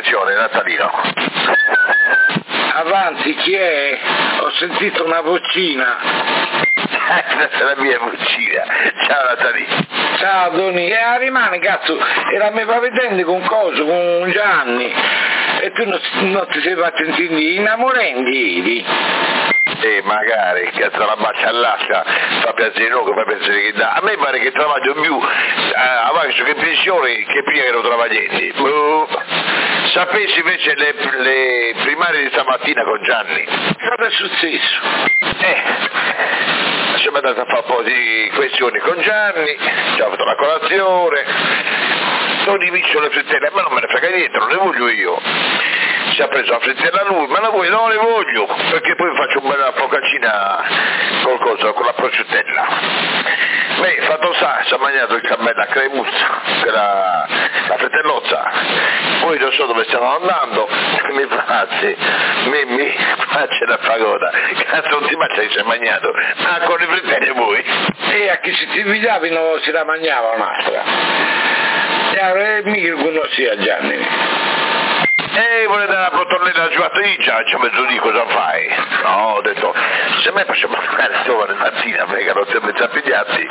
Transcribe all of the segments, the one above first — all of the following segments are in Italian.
attenzione Natalino. Avanti, chi è? Ho sentito una vocina. La mia vocina. Ciao Natalino. Ciao Doni, rimane cazzo, era me va vedendo con coso, con Gianni, e tu non ti sei fatto sentire innamorandi ieri? Magari, cazzo la bacia all'asca, fa piacere no, che fa piacere che dà. A me pare che travaglio più avanti che pensione che prima che non travaglienti. Sapessi invece le primarie di stamattina con Gianni? Cosa è successo? Siamo andati a fare un po' di questioni con Gianni, ci ha fatto la colazione, non diviso le frittelle, ma non me ne frega niente, non le voglio io. Si è preso la frittella lui, ma la vuoi? Non le voglio, perché poi faccio una bella focaccina con la prosciuttella. Beh, fatto si è mangiato il cammello a cremussa, la frittellozza, poi non so dove stiamo andando, mi faccia la pagoda, cazzo non ti mangia che si è mangiato, con le frittelle voi? E a chi si ti invitavi non si la mangiava un'altra, e mica conosci a Gianni. Vuole dare la bottonella giuatrice, c'è mezzodì cosa fai? No, ho detto, se me facciamo fare domani mattina, perché non ti ho messo a pigliarti.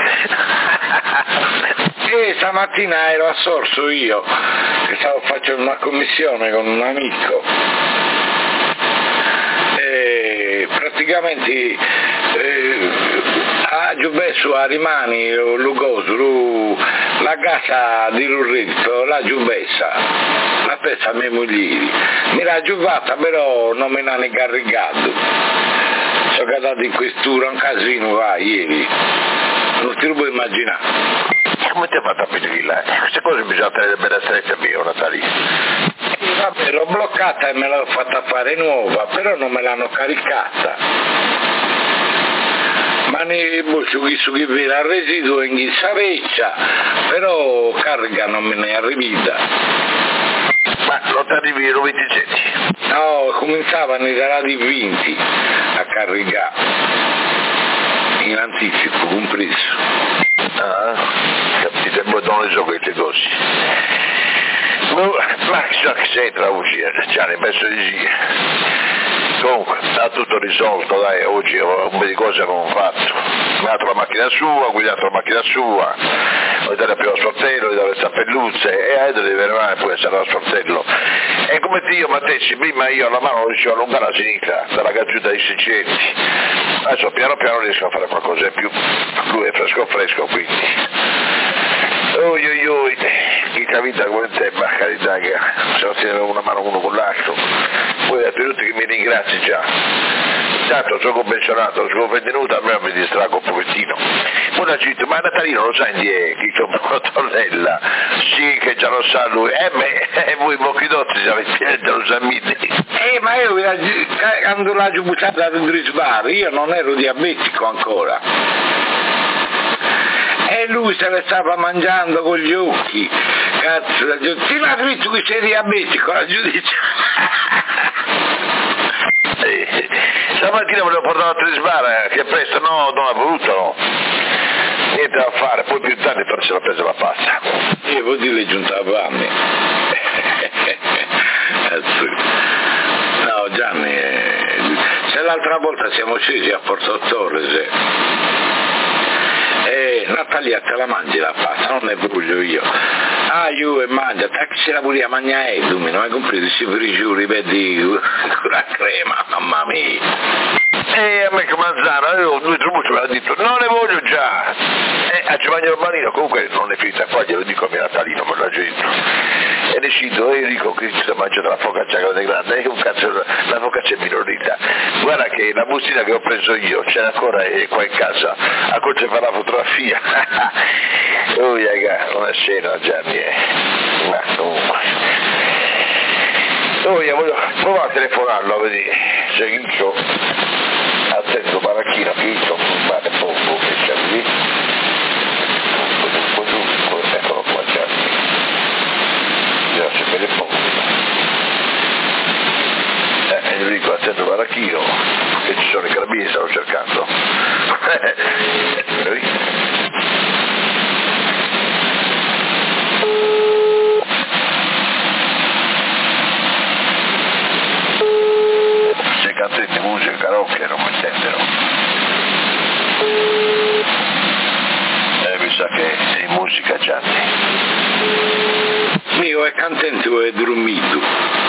Stamattina ero a Sorso io, che stavo facendo una commissione con un amico. Praticamente a Giubessu a Rimani, Lugosu, la casa di Lurrizzo, la Giubessa, la pezza a mia moglie, mi l'ha giuvata però non me l'hanno carricato, sono caduto in questura, un casino va ieri, non ti lo puoi immaginare. Come ti hai fatto a finire là? Queste cose bisogna tenere bene strette mio, Natalino. Vabbè, l'ho bloccata e me l'ho fatta fare nuova, però non me l'hanno caricata. Ma ne boccio che vera al residuo in Ghissareccia, però carica non me ne è arrivita. Ma non ti arrivi ai 27? No, cominciavano i salari 20 a caricare, in anticipo, compreso. Capite, poi non le so queste cose. Ma chissà che c'entra a uscire, già ne penso di sì. Comunque, ha tutto risolto, dai, oggi un po' di cose avevo fatto. Mi ha dato la macchina sua, ha guidato la macchina sua, ho dato più lo sportello, gli dato le stappelluzze, e adesso deve arrivare poi essere lo sportello. E come io Mattessi, prima io alla mano riuscivo a allungare la sinistra, dalla caggiuta dei 600. Adesso piano piano riesco a fare qualcosa in più, lui è fresco quindi. Oi, chi capita come te, ma carità che se non si deve una mano uno con l'altro. Poi a tutti che mi ringrazi già. Intanto sono pensionato, sono venuto, a me mi distrago un pochettino. Poi la gente, ma Natalino lo sai di chi compra una tonnella? Sì, che già lo sa lui. Voi bocchidozzi avete piede, lo sa miti. Ma io quando l'ho buttata da Drisbar, io non ero diabetico ancora. E lui se le stava mangiando con gli occhi, cazzo, la giudice, ti l'ha detto che sei diabetico, la giudice. Stamattina volevo portare a Trisbara, che presto, no, non ha voluto, no. Niente da fare, poi più tardi però se l'ha presa la pasta. Io vuol dire giunta a Vanni. No, Gianni, se l'altra volta siamo scesi a Porto Torres, Natalia te la mangi la pasta, non ne voglio io. Io e mangia, che se la volia mangiare, tu mi non hai compreso, si frigiuri, vedi, con la crema, mamma mia. A me che manzana, lui Trubuccio me l'ha detto, non ne voglio già. Ci mangia il manino, comunque non è finita qua, glielo dico a mio Natalino, me l'ha detto. E decido, io dico che si mangia la focaccia grande grande, un cazzo, la focaccia è minorita. Guarda che la bustina che ho preso io, c'è ancora qua in casa, a cui c'è fa la fotografia. Raga, una scena Gianni, ma comunque. Voglio provare a telefonarlo, a vedere se io attento baracchino che io fare poco che c'è lì. Eccolo qua Gianni. Grazie per il poco. Gli dico attento baracchino che ci sono i carabinieri, stavo cercando. io è contento e dormito.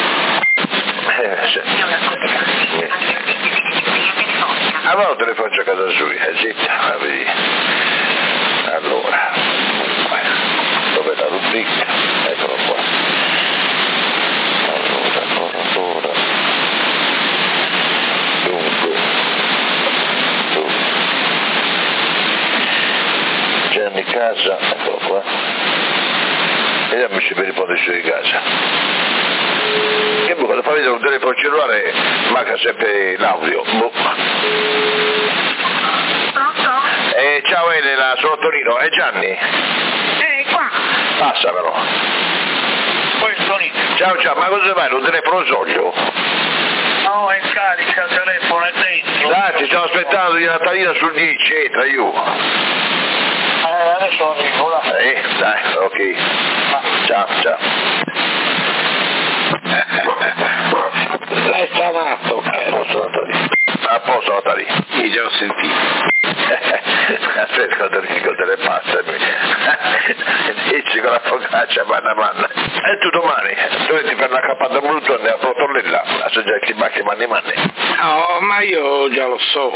Allora telefono a casa sua, zitta, vedi. Allora, dove è la rubrica? Eccolo qua. Allora. Dunque. Gianni Casa, eccolo qua. Vediamo se mi risponde su di casa. Che quando fa vedere un telefono cellulare manca sempre l'audio. Ciao Elena, sono Tonino, è Gianni? Qua. Passa però. Poi Tonino. Ciao, ma cosa fai? Un telefono soglio? No, è in carica, il telefono è dentro. Dai, ti stavo aspettando di Natalina sul 10, entra io. Adesso arrivo, là. Dai, ok. Ciao. Lei sta matto, A posto Natalina. Io già ho sentito. Aspetta, quando le passa dici con la focaccia manna e tu domani dovete fare una cappata brutta nella Tortolella a soggetti macchie manni. No, ma io già lo so.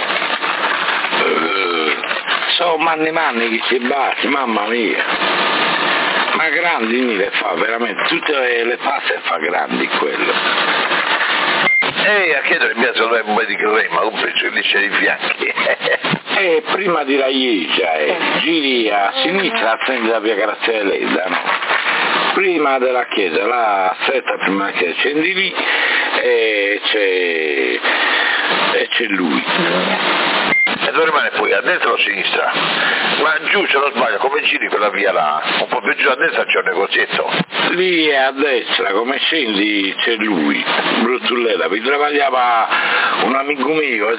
So manni che si batti, mamma mia. Ma grandi mi le fa veramente, tutte le passe fa grandi quello. A chiedere in mezzo a un po' di crema, un pezzo lì c'è i fianchi. Prima di Raiegia, giri a sinistra, prendi la via Graziella, no? Prima della chiesa, la stretta prima che scendi lì e c'è lui. E dove rimane poi? A destra o a sinistra? Ma giù, se non sbaglio, come giri quella via là? Un po' più giù a destra c'è un negozietto. Lì è a destra, come scendi c'è lui, Bruttulella, vi travagliava un amico mio,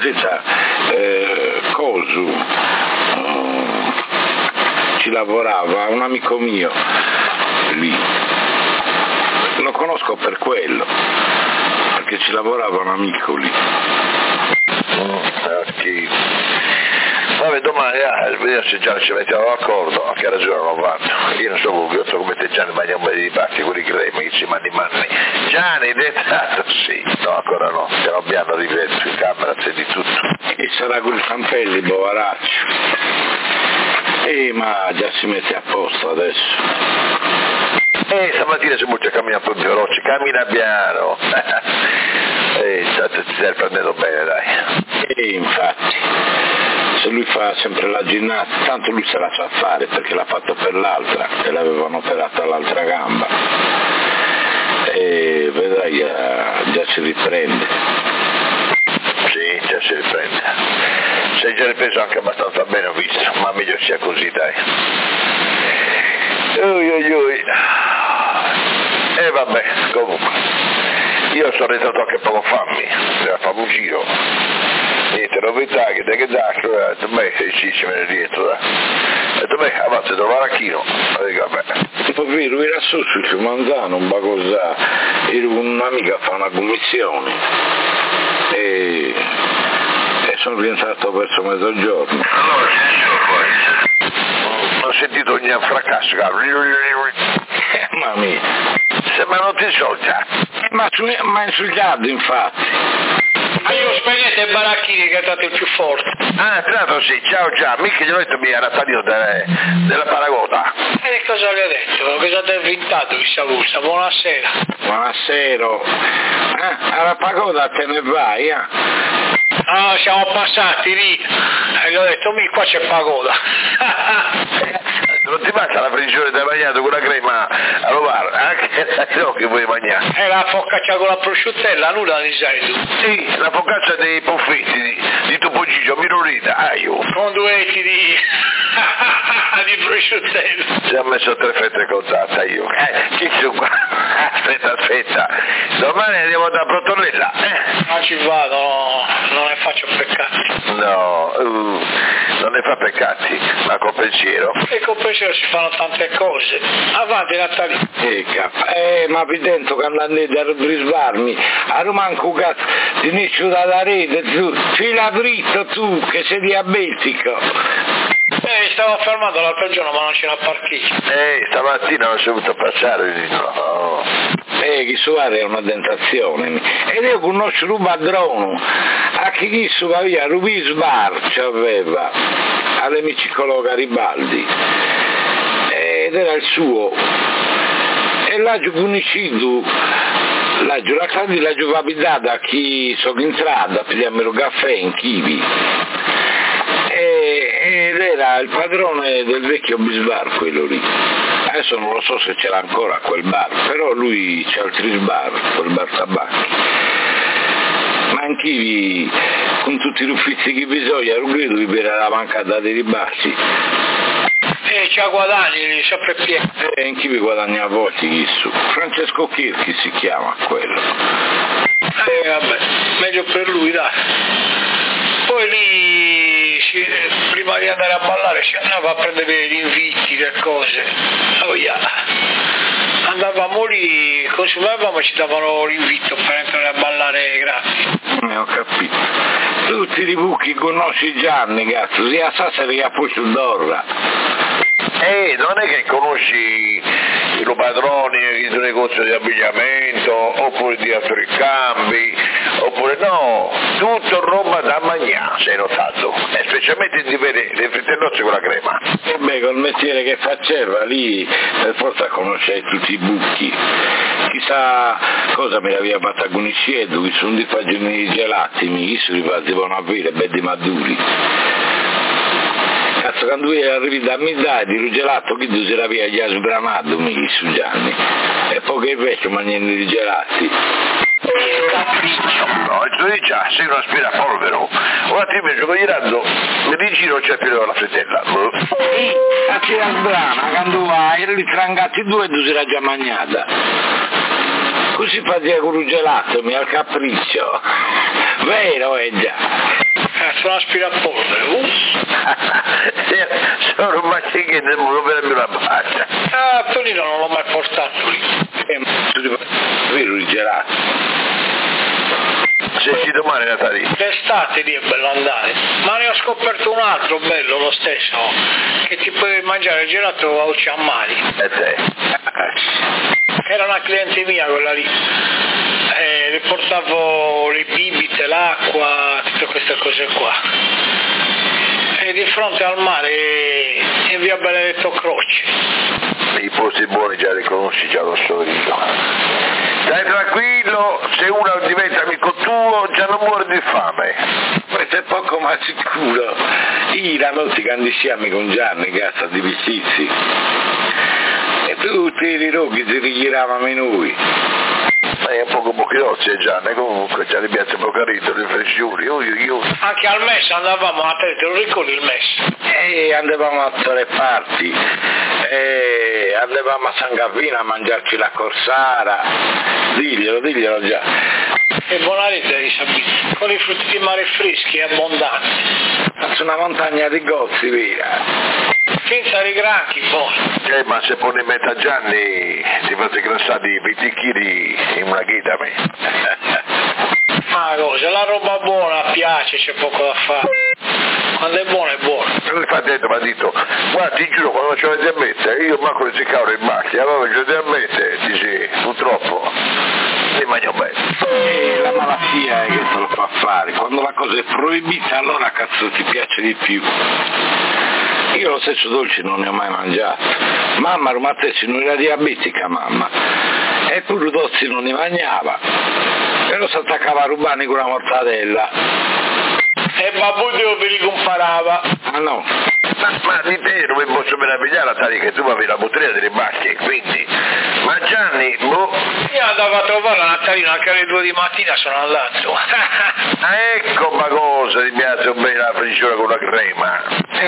Cosu, ci lavorava, un amico mio, lì, lo conosco per quello, perché ci lavorava un amico lì. Ok. Vabbè, domani vediamo se Gianni ci mettiamo d'accordo, a che ragione l'ho fatto. Io non so come te Gianni mangia un po' di patti, quelli cremi che ci manni. Gianni, dettato, sì, no, ancora no, piano piano ripeto, in camera c'è di tutto. E sarà quel Campelli, poveraccio. Ma già si mette a posto adesso. Stamattina si butta a camminare un po' più veloce, cammina piano. Ti stai prendendo bene, dai. Infatti, se lui fa sempre la ginnastica, tanto lui se la sa fare perché l'ha fatto per l'altra e l'avevano operata l'altra gamba. E vedrai, già si riprende. Sì, già si riprende. Sei già ripreso anche abbastanza bene, ho visto, ma meglio sia così, dai. E vabbè, comunque. Io sono rientrato anche poco fammi, per fare un giro. Niente, novità, che ho detto, sì, me ne rientro, dai. Ho detto, avanti, devo Arachino. Vabbè. Lui era su sul Fiumanzano, un bagosà, ero con un'amica a fare una commissione e sono rientrato verso mezzogiorno. Allora, ho sentito ogni fracasso, Mamma mia. Sembrano ti solta. Ma insultato, infatti. Io spegnete i baracchini che è stato il più forte. Tra l'altro sì, ciao già, mica gli ho detto mi era talino della Paragota. E cosa le ho detto? Cosa ti ha inventato questa busta? Buonasera. Buonasera. Alla Pagoda te ne vai, No, siamo passati lì. E gli ho detto, qua c'è Pagoda. Non ti manca la frizione da bagnato con la crema a rovare, anche no, che vuoi mangiare? La focaccia con la prosciuttella, nulla ne sai tu? Sì, la focaccia dei poffetti di Topo Gigio, Mirorita, con duetti di prosciuttella. Ci ha messo 3 fette contatte io. Chi sono qua? Aspetta. Domani andiamo da Protonella. Non ci vado, non ne faccio peccati. No, non ne fa peccati, ma con pensiero. E con pensiero si fanno tante cose. Avanti Natalino. Ma qui dentro che andate a risparmi, a Romanco cazzo, ti inizio dalla rete, tu, fila dritto tu, che sei diabetico. Stavo fermato l'altro giorno ma non c'era parcheggio. Stamattina non si è voluto passare, no. Chi suare è una tentazione. Ed io conosco un padrone, a chi va via, Rubis Bar c'aveva, all'emicicolo Garibaldi, ed era il suo. E là giù conosciuto, la giovabilità da chi sono entrato a pigliarmi il caffè in Chivi. Ed era il padrone del vecchio bisbar quello lì. Adesso non lo so se c'era ancora quel bar, però lui c'è altri bar, quel bar tabacchi. Ma anch'io con tutti gli uffizi che bisogna, non credo di per la mancata dei ribassi. C'ha guadagni, sempre pieno. Anch'io guadagna a volte su. Francesco Chirchi si chiama quello. Vabbè, meglio per lui, dai. Poi lì, prima di andare a ballare, ci andava a prendere gli inviti, le cose. Oh yeah. Andavamo lì, consumavamo e ci davano l'invito per entrare a ballare gratis. Ho capito. Tutti i buchi conosci Gianni, cazzo, sia Sassari che a Puccio d'Orra. Non è che conosci i padroni di un negozio di abbigliamento, oppure di autoricambi, oppure no, tutto roba da mangiare, sei notato, e specialmente di vedere le frittellozze con la crema. Col mestiere che faceva lì, per forza conosceva tutti i buchi. Chissà cosa mi aveva fatto a conoscere, che sono di fagioni di gelati, mi si facevano a avere, belli maduri. Cazzo, quando lui arrivi da metà di un gelato, chi tu si era via già sbranato, mi su Gianni, e poi che invece mangiando i gelati. No, e tu dici, sei un aspirapolvero, ora ti vedo girando, mi giro c'è più la frittella. A chi era sbrana, quando vai, eri trangati due e tu si era già mangiata. Così faceva con un gelato, mi al capriccio, vero è già. Sono aspirapolvere, sono un macchino del muro per la baccia. Tonino non l'ho mai portato lì. Vero il gelato. Se ci domani Natale. L'estate lì è bello andare, ma ne ho scoperto un altro bello lo stesso, che ti puoi mangiare il gelato a Ucciammali. E te? Era una cliente mia quella lì. Le portavo le bibite, l'acqua, tutte queste cose qua. E di fronte al mare in via Benedetto Croce. I posti buoni già li conosci, già lo so io. Stai tranquillo, se uno diventa amico tuo già non muore di fame. Questo è poco ma sicuro. Io la notte quando siamo con Gianni, cazzo di vestiti. E tutti i roghi si richiravamo noi. È un poco bocchirozzi Gianni, comunque già li piace poco carito, le fresciuri, Anche al MES andavamo a te lo ricordi il MES? Andavamo a tre parti, andavamo a San Gavino a mangiarci la corsara, diglielo già. E buonarete di Sabino, con i frutti di mare freschi e abbondanti. Su una montagna di gozzi, via. Senza rigranchi, poi. Ma se pone in mezzo a Gianni ti fate grassati 20 kg in una ghita me. Ma cosa, la roba buona piace, c'è poco da fare. Quando è buona è buona. Lui fa dentro, mi ha detto, guarda ti giuro quando ce l'avete a mettere, io manco le ziccavo in macchina, allora ce l'avete a mettere, dici, purtroppo, mi mangio bene. La malattia è che te lo fa fare, quando la cosa è proibita allora cazzo ti piace di più. Io lo stesso dolce non ne ho mai mangiato. Mamma Romatessi non era diabetica, mamma. E pure Dozzi non ne mangiava. Però si attaccava a rubani con la mortadella. E babbo Dio vi ricomparava. Ah no. Ma di te non mi posso meravigliare, Tari, che tu avevi la bottiglia delle macchie, quindi. Ma Gianni, Io andavo a trovare la Natalina anche alle 2 di mattina, sono andato. Ecco ma cosa, ti piace bene la friggiura con la crema.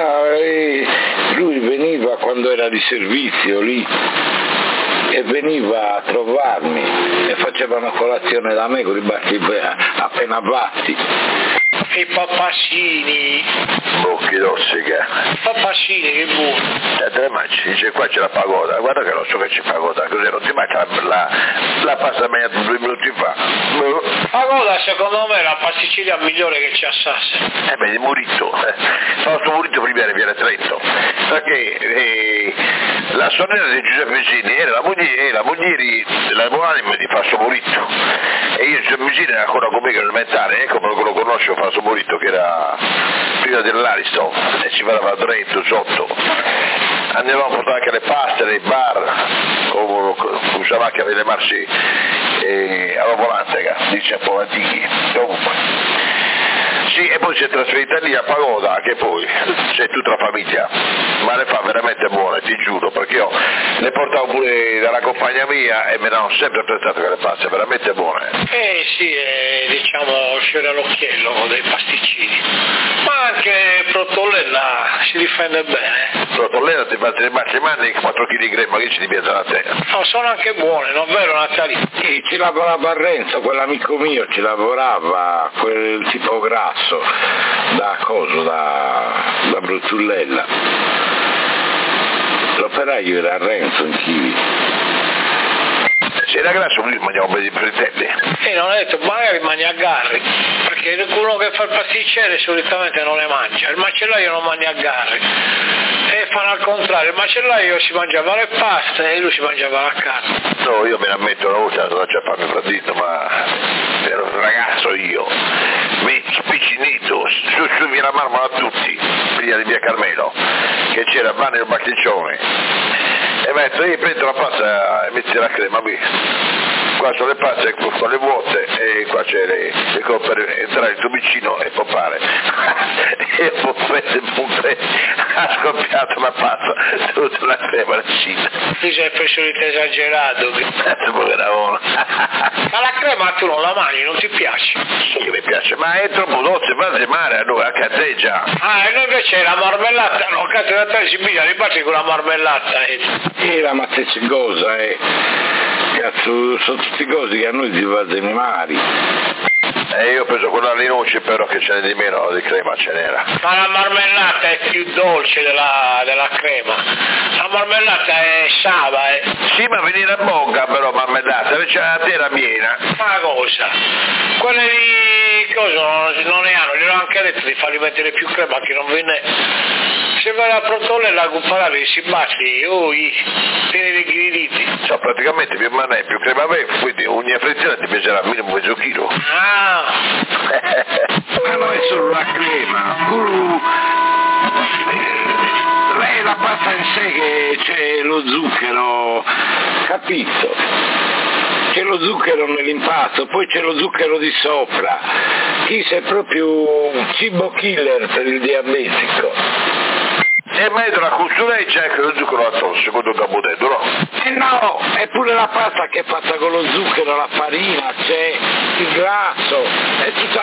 Lui veniva quando era di servizio lì e veniva a trovarmi e faceva una colazione da me con i baffi appena batti. I pappasini. Bocchi d'ossica. Pappasini, che buono. Te le mangi, dice qua c'è la pagoda, guarda che non so che c'è pagoda, così non ti manca la pasta mangiata 2 minuti fa. Pagoda secondo me è la pasticceria migliore che c'è a Sassari. Di Muritto, Fausto Muritto prima era Viale Trento, perché la sorella di Giuseppe Mezzini era la moglie della buonanima di Fausto Muritto, e io Giuseppe Mezzini era ancora con me che elementare, ecco perché lo conosco Fausto Muritto, che era prima dell'Ariston, e ci andava a Trento sotto. Andavamo a portare anche le paste nei bar, usava anche a vedere marci alla volante, dice un po' antichi. Comunque. Sì, e poi si è trasferita lì a Pagoda, che poi c'è tutta la famiglia, ma le fa veramente buone, ti giuro, perché io le portavo pure dalla compagna mia e me ne hanno sempre apprezzato quelle paste, veramente buone. Sì, diciamo fiore all'occhiello dei pasticcini, ma anche Protollella si difende bene. Protollella ti fa le mani 4 kg di crema, che ci diventa la terra. No, sono anche buone, non è vero Natalino? Sì, ci lavorava a Renzo, quell'amico mio ci lavorava, quel tipo grasso, da Brutullella. L'operaio era a Renzo in Chivi. Se era grasso lui mangiava un bel fritelli. Non ho detto, magari mangia garri, perché uno che fa il pasticcere solitamente non le mangia, il macellaio non mangia garri. E fanno al contrario, il macellaio si mangiava le paste e lui si mangiava la carne. No, io me ne ammetto una volta, non c'è farmi fratito, ma ero un ragazzo io, mi spiccinito, su via la Marmora a tutti, prima di via Carmelo, che c'era Vanni il Bacchiccione. E mi ha detto, io prendo la pasta e metti la crema qui. Qua sono le paste con le vuote e qua c'è per entrare il tubicino e poppare. E poi ha scoppiato la pasta, tutta la crema vicina. Tu sei preso esagerato. Poveravolo. Ma la crema tu non la mangi, non ti piace? Sì, mi piace, ma è troppo dolce, va a mare a noi, anche a te già. E noi invece la marmellata, no, cazzo, in realtà si piglia le paste con la marmellata. La mazzeccia cosa, cazzo, sono tutti cosi che a noi si va dei mari. Io ho preso quella alle noci, però che ce n'è di meno di crema ce n'era. Ma la marmellata è più dolce della crema. La marmellata è sava, Sì, ma veniva a bocca però marmellata, invece la terra piena. Ma cosa? Quelle di cosa non ne hanno, gli ho anche detto di fargli mettere più crema che non ve ne. Se vai a Protollella a comprare si batti, tieni le ghiriditi. Cioè praticamente più manè, più crema avere, quindi ogni affezione ti peserà minimo mezzo chilo. Ma non è solo la crema, lei la pasta in sé che c'è lo zucchero, capito? C'è lo zucchero nell'impasto, poi c'è lo zucchero di sopra. Chissà, è proprio un cibo killer per il diabetico. E metto la costureggia e che lo zucchero addosso, secondo Dabudetto, no? No, è pure la pasta che è fatta con lo zucchero, la farina, c'è il grasso, è tutta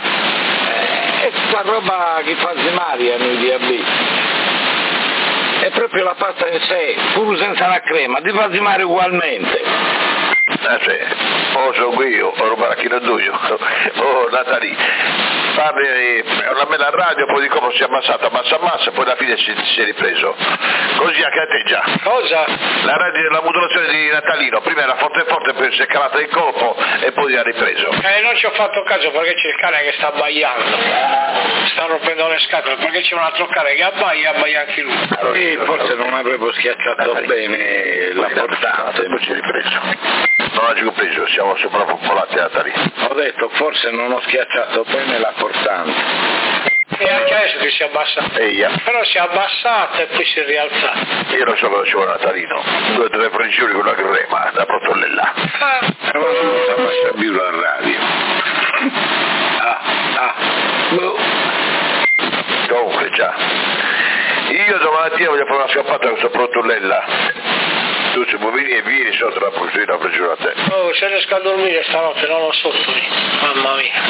roba che fa zimari a noi diabetici. È proprio la pasta in sé, pure senza la crema, ti fa zimare ugualmente. Sì, sono qui io, ho rubato chi non do io, Natali, parli una bella radio, poi di come si è ammassa, poi alla fine si è ripreso. Così anche a te già. Cosa? La radio della modulazione di Natalino, prima era forte, poi si è calata il colpo e poi ha ripreso. Non ci ho fatto caso perché c'è il cane che sta abbaiando. Sta rompendo le scatole perché c'è un altro cane che abbaia anche lui. Forse non avevo schiacciato bene la portata. E poi si è ripreso. Non ho giù preso, siamo soprappopolati a Natalino. Ho detto forse non ho schiacciato bene la portata. E anche adesso che si è abbassato. Però si è abbassato e poi si è rialzato. Io non so cosa ci vuole Natalino. 2 o 3 frizioni con la crema da Protollella. Ma non si abbassa più la radio. Comunque già. Io domattina voglio fare una scappata con questo Protollella. Tu se vuoi venire, vieni sotto la procedura a te. Se riesco a dormire stanotte non lo so tu, mamma mia.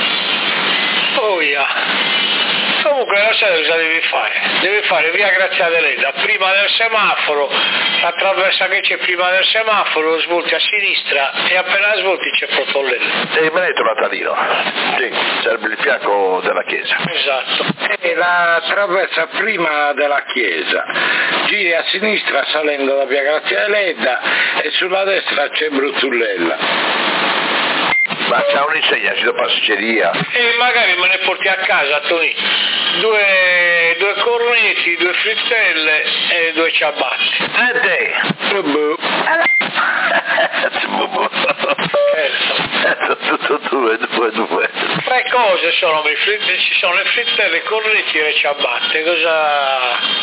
Comunque la sera cosa devi fare? Devi fare via Grazia Deledda, prima del semaforo, la traversa che c'è prima del semaforo, svolti a sinistra e appena svolti c'è Protollella. E me l'hai trovato Natalino? Sì, serve il fianco della chiesa. Esatto. E la traversa prima della chiesa, giri a sinistra salendo da via Grazia Deledda e sulla destra c'è Brutullella. Ma c'ha un'insegna di pasticceria. E magari me ne porti a casa, Tony. Due cornetti, 2 frittelle e 2 ciabatte. E te? Due. 3 cose sono, ci sono le frittelle, i cornetti e le ciabatte. Cosa...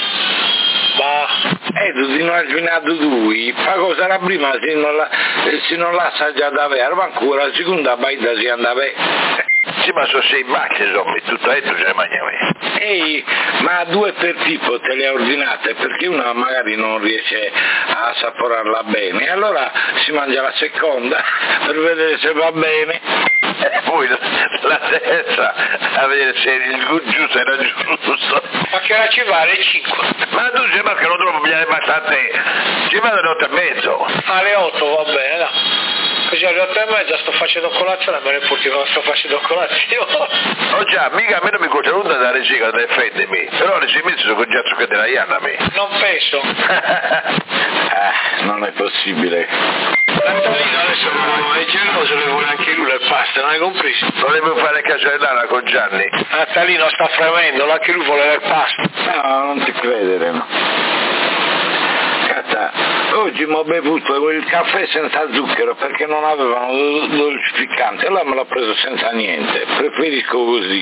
tu non hai svinato due, ma cosa la prima se non l'ha assaggiata avere, ma ancora la seconda baita si andava a avere. Sì, ma sono 6 macchine, insomma, tutto dentro ce ne mangiamo. Ehi, ma 2 per tipo te le ha ordinate perché una magari non riesce a assaporarla bene, allora si mangia la seconda per vedere se va bene. E poi la terza a vedere se il giusto era giusto. Ma che ora ci vale 5? Ma tu sei che non devo pigliare bastante, ci vado alle 8:30. Alle 8 va bene, dai. Così alle 8:30 sto facendo colazione, me ne porti quando sto facendo colazione. Oh già, mica a me non mi costa nulla da resica da difendermi, però le 6 mesi sono con già zucchero della Ianna a me. Non penso. Non è possibile. Natalino adesso è geloso, le vuole anche lui le pasta, non hai compreso? Volevo fare casellana con Gianni. Natalino sta fremendo, anche lui vuole le pasta. No, non ti credere, no. Oggi mi ho bevuto il caffè senza zucchero perché non avevano dolcificante, allora me l'ho preso senza niente, preferisco così.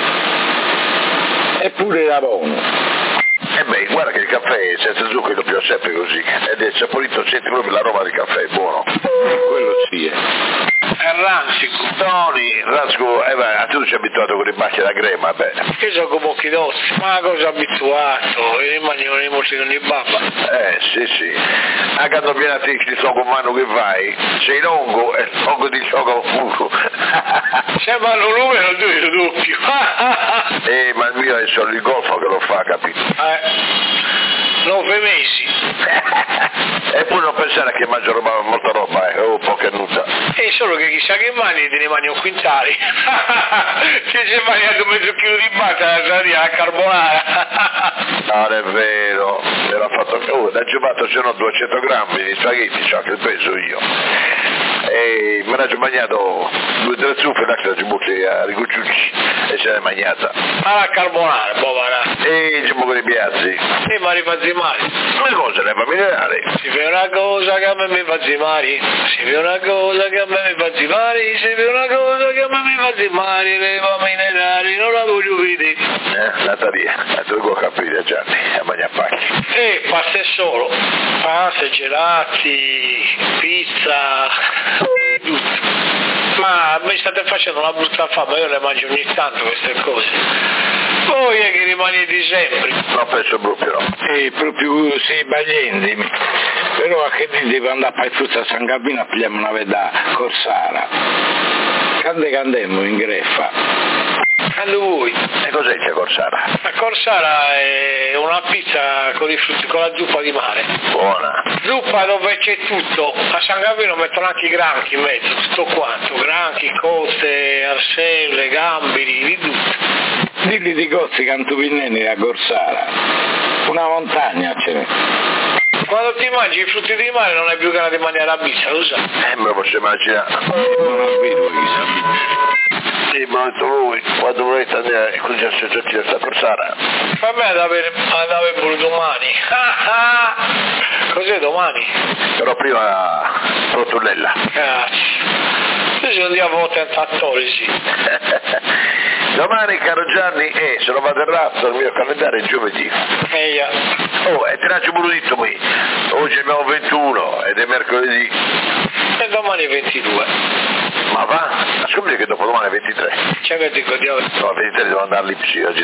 Eppure era buono. E beh, guarda che il caffè senza zucchero lo più sempre così, ed è saporito, senti proprio l'aroma del caffè, è buono. Quello sì è. È ranzico. Tony, Rasco, tu sei abituato con i bacchi alla crema, beh. Io sono come occhi d'osso, ma cosa abituato, e immagino nei morti di babba. Sì. A quando viene a te il gioco mano che vai, sei longo e il poco di gioco puro. Sembra un numero 2 doppio. Ma il mio è solo il golfo che lo fa, capito? 9 mesi. E poi non pensare che mangio molta roba, poca nuda. E solo che chissà che mani te ne mangi un quintale. Ti sei mangiato mezzo chilo di batta la carbonara. Non è vero, era fatto da giubato c'erano 200 grammi di spaghetti, c'ho che peso io. E me ne ho mangiato 2 o 3 zuffe, la giubucchi a ricucciucci e se l'è mangiata. Ma la carbonara, povera. E ci con i piazzi. Ma rifazzi male. Ma cosa ne fa minerale? Si vede una cosa che a me mi fa zimari, si vede una cosa che a me mi fa zimari, si vede una cosa che a me mi fa zimari, le va minerali, non la voglio vedere. Natalia, tu devo capire Gianni, a mangiare pacchi. Pasta e solo, pasta, gelati, pizza, tutto. Ma mi state facendo una brutta fama, io le mangio ogni tanto queste cose. Voi è che rimani di sempre. Non penso proprio no. Proprio sei baglienti. Però a che dite andare a Paifuzza a San Gabino a pigliare una veda Corsara. Quando andemmo in greffa? Quando vuoi. E cos'è c'è Corsara? La Corsara è una pizza con i frutti, con la zuppa di mare. Buona. Zuppa dove c'è tutto. A San Gabino mettono anche i granchi in mezzo, tutto quanto. Granchi, coste, arselle, gamberi, di tutto. Dilli di Gozzi Cantupinneni a Corsara. Una montagna ce n'è. Quando ti mangi i frutti di mare non hai più ganas di mangiare la pizza, lo sai? Me lo posso immaginare. Non abito chissà. Sì, ma ho detto voi, quando volete andare in quel associazione a sta Corsara? Per me andare pure domani. Cos'è domani? Però prima Rotullella. Grazie. Noi ci andiamo a tentatore, sì. Domani, caro Gianni, se non vado errato, il mio calendario è giovedì. E te l'ho pure detto qui. Oggi abbiamo 21 ed è mercoledì. E domani è 22. Ma va? Ascolti che dopo domani è 23. C'è che dico di oggi? No, 23 devo andare all'Ipsi oggi,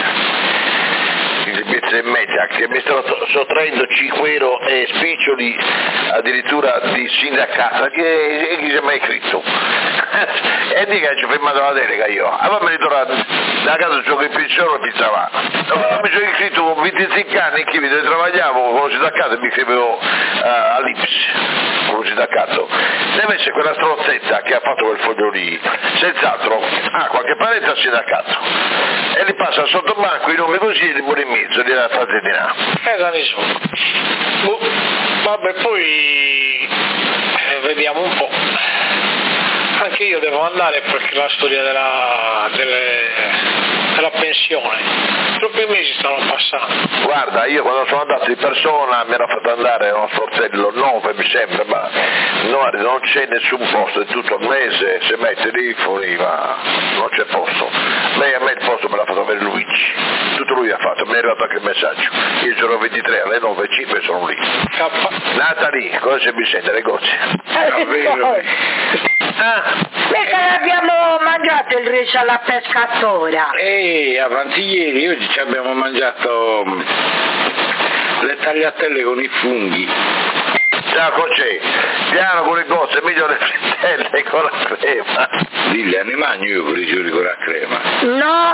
il pezzo e mezza che mi stanno sottraendo 5 euro e spiccioli addirittura di sindacato che chi si è mai iscritto e dica che ci ho fermato la delega io allora mi ritorno da casa gioco il pensione e pizza va mi sono iscritto con 25 anni che dove lavoravo con lo sindacato e mi iscrivevo all'Ipsi con lo sindacato deve essere quella strozzetta che ha fatto quel foglio lì senz'altro ha qualche parente al sindacato e li passa sotto banco i nomi così e li pone in mezzo gliela fa zetinare nessuno vabbè poi vediamo un po'. Anche che io devo andare perché la storia della pensione. Troppi mesi stanno passando. Guarda, io quando sono andato di persona mi ero fatto andare a uno sportello 9 mi sembra, ma non c'è nessun posto, è tutto il mese, se mai telefoni, ma non c'è posto. A me il posto me l'ha fatto avere Luigi, tutto lui ha fatto, mi è arrivato anche il messaggio. Io giorno 23 alle 9:05 sono lì. Natalie, cosa c'è bisogno? Negozi? Perché abbiamo mangiato il riso alla pescatora. Avanti ieri, oggi ci abbiamo mangiato le tagliatelle con i funghi. Ciao Concè, piano con le cose, meglio le frittelle con la crema. Dille, ne mangio io con i giuri con la crema. No.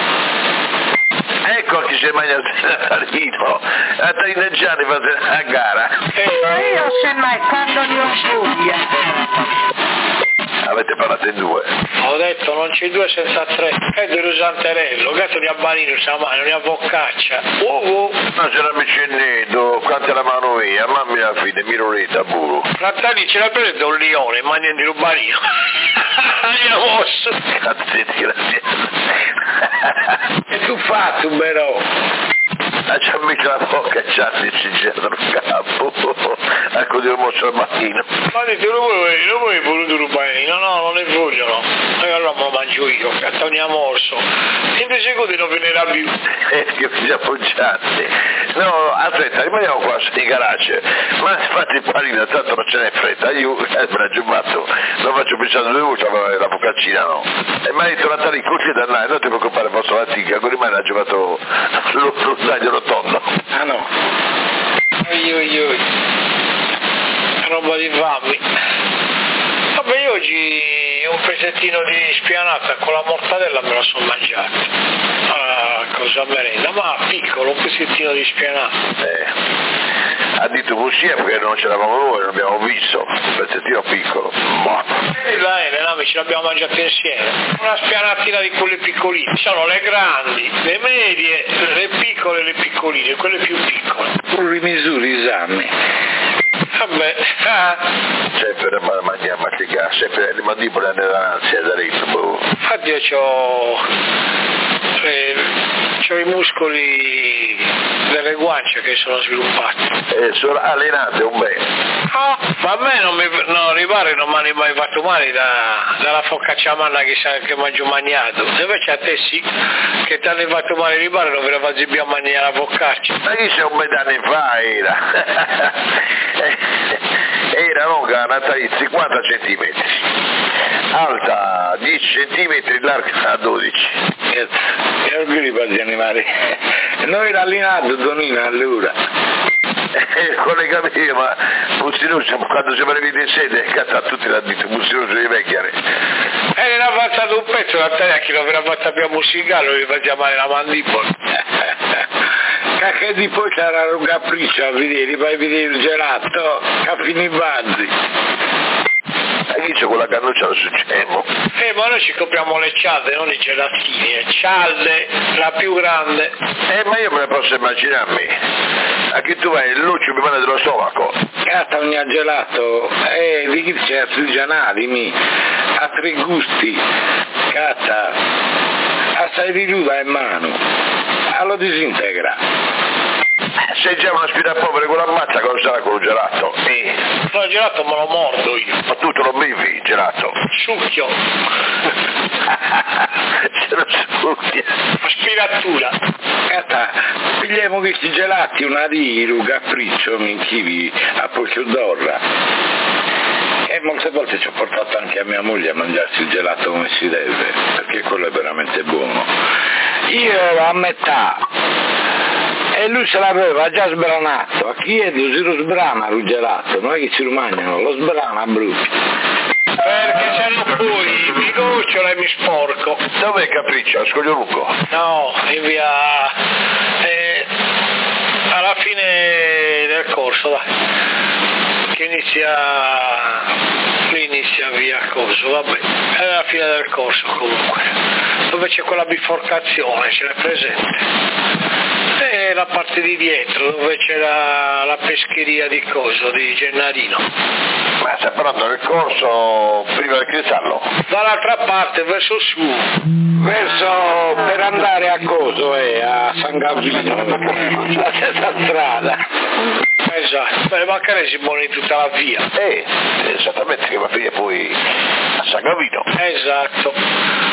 Ecco chi si è mangiato Natalino. Natalino e Gianni fate la gara. Io semmai quando ne ho voglia. Avete parlato in due. Ho detto non c'è due senza tre. Dello Santerello, gatto di Abbanino, Samano, di Boccaccia. Ma c'era Micennetto, canta la mano via, mamma la fine, Miroletta, Buru. Natali ce l'ha preso un leone, ma niente di rubarino. Io mosso. Grazie. E tu fatto, però. C'ha mica la bocca e c'ha si gira sul capo. Ecco di un mostro al mattino. Ma dite, non vuoi voluto rubare? No, non ne vogliono. E allora me lo mangio io, cattoniamo morso. In 2 secondi non venerà più. Che figlio appoggiati. No, aspetta, rimaniamo qua in garage. Ma fate il panino, tanto non ce n'è fretta. Io me l'ho giubato. Non faccio pensare 2 volte la focaccina, no. E mi ha detto Natale, così da andare, non ti preoccupare, posso la tica, così rimane ha giocato lo taglio rotondo. Ah no. Oi. Roba di fammi. Vabbè, io oggi un pezzettino di spianata con la mortadella me la sono mangiata. Cosa merenda, ma piccolo, un pezzettino di spianata. Ha detto così perché non ce l'avamo noi, non abbiamo visto, un pezzettino piccolo. E là, Elena, ce l'abbiamo mangiato insieme. Una spianatina di quelle piccoline. Sono le grandi, le medie, le piccole e le piccoline, quelle più piccole. Pure misuri esami. Vabbè. Sempre mangiamo a tica, sempre le mandibole nell'ansia da ritmo. Infatti io c'ho i muscoli delle guance che sono sviluppati. Sono allenate un bel. Ma a me non mi ha mai fatto male dalla focaccia manna che mangio magnato. Invece a te sì, che ti hanno fatto male ribare non ve la faccio più a mangiare la focaccia. Ma chi c'è un po' d'anni fa era lunga, Natale, 50 centimetri, alta 10 centimetri, larga 12. E non più di animali. Noi era allenato Donino allora. Con le capire, ma Mustinuccio quando si prevede in sede cazzo a tutti l'ha detto Mustinuccio di vecchiare. Ne ha avanzato un pezzo da te a chi non ve l'ha fatta più musicale, lo gli faccia male la mandibola. Che di poi c'era un capriccio a vedere, vai a vedere il gelato, caffini bazzi. E chi c'è quella cannuccia lo succediamo? Ma noi ci compriamo le cialde, non i gelatini, cialde, la più grande. Ma io me la posso immaginarmi. A chi tu vai, il luccio mi manda dello stomaco. Cata un gelato, di chi c'è artigianali, a 3 gusti, cata, assai di ruda in mano, allo disintegra. Se già una spina povera con la mazza, cosa sarà con il gelato? Il gelato me lo mordo io. Ma tu te lo bevi il gelato? Succhio. Se lo succhia. Spiratura. Cata, pigliamo questi gelati una riru, capriccio, minchivi, a Poggio d'Orra. E molte volte ci ho portato anche a mia moglie a mangiarsi il gelato come si deve, perché quello è veramente buono. Io ero a metà. E lui se l'aveva già sbranato, a chi è si lo sbrana il gelato, non è che ci lo mangiano, lo sbrana brutto. Perché se no poi mi gocciola e mi sporco. Dov'è Capriccio? A Scoglioluco? No, in via... alla fine del corso, dai. Che inizia via Corso, vabbè. È alla fine del corso comunque. Dove c'è quella biforcazione, ce l'è presente? E la parte di dietro, dove c'era la pescheria di Gennarino. Ma stai parlando del corso prima del Cristallo? Dall'altra parte, verso su. Per andare a a San Gavino, la stessa strada. Esatto, per le Maccaresi buoni tutta la via. Esattamente, che va via poi a San Gavino. Esatto.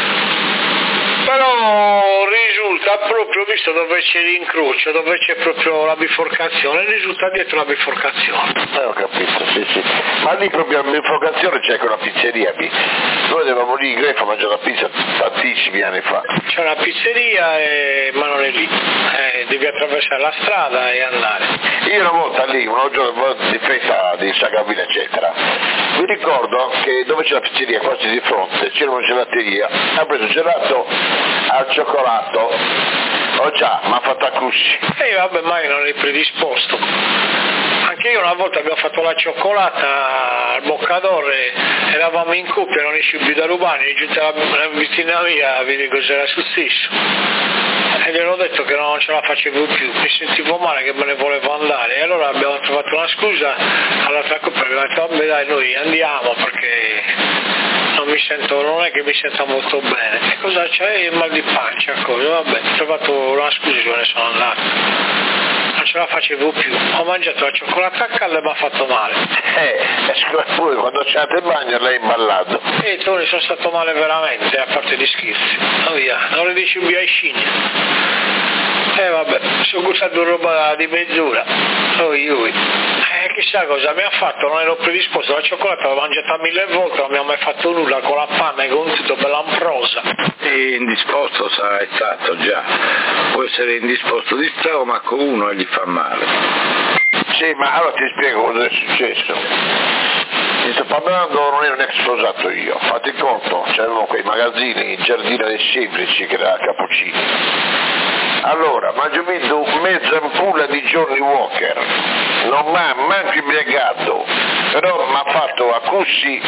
Però risulta proprio, visto dove c'è l'incrocio, dove c'è proprio la biforcazione, risulta dietro la biforcazione. Ho capito, sì. Ma lì proprio la biforcazione c'è quella pizzeria lì. Noi andavamo lì in Greffa a mangiare la pizza tantissimi anni fa. C'è una pizzeria, ma non è lì. Devi attraversare la strada e andare. Io una volta lì, un giorno di festa di San Gavino eccetera, mi ricordo che dove c'è la pizzeria, quasi di fronte, c'era una gelateria, ha preso il gelato al cioccolato, già, mi ha fatto accusci. Vabbè, ma io non eri predisposto. Anche io una volta abbiamo fatto la cioccolata al Boccadore, eravamo in coppia, non esci più da Rubani, è giunta la vicina mia, vedi cos'era successo. E gli ho detto che non ce la facevo più, mi sentivo male, che me ne volevo andare, e allora abbiamo trovato una scusa all'altra coppia, abbiamo detto vabbè dai, noi andiamo perché non è che mi sento molto bene. E cosa c'è? Il mal di pancia, cosa? Vabbè, ho trovato una scusa e me ne sono andato. Non ce la facevo più, ho mangiato la cioccolata calda e mi ha fatto male. Poi quando c'è andato in bagno l'hai imballato. Tony, sono stato male veramente, a parte gli scherzi. Non le dici più ai scini. Vabbè, sono gustato roba di mezz'ora. Chissà cosa mi ha fatto, non ero predisposto, la cioccolata l'ho mangiata 1000 volte, non mi ha mai fatto nulla, con la panna e con tutto bella amprosa. E indisposto sarai stato già, può essere indisposto di stomaco uno e gli fa male. Sì, ma allora ti spiego cosa è successo. Ti sto parlando, non ero un ex sposato io, fate conto, c'erano quei magazzini in Giardino dei Semplici che era a Cappuccini. Allora, mangio vinto mezza ampulla di Johnny Walker, non m'ha manco imbriagato, però mi ha fatto accussi,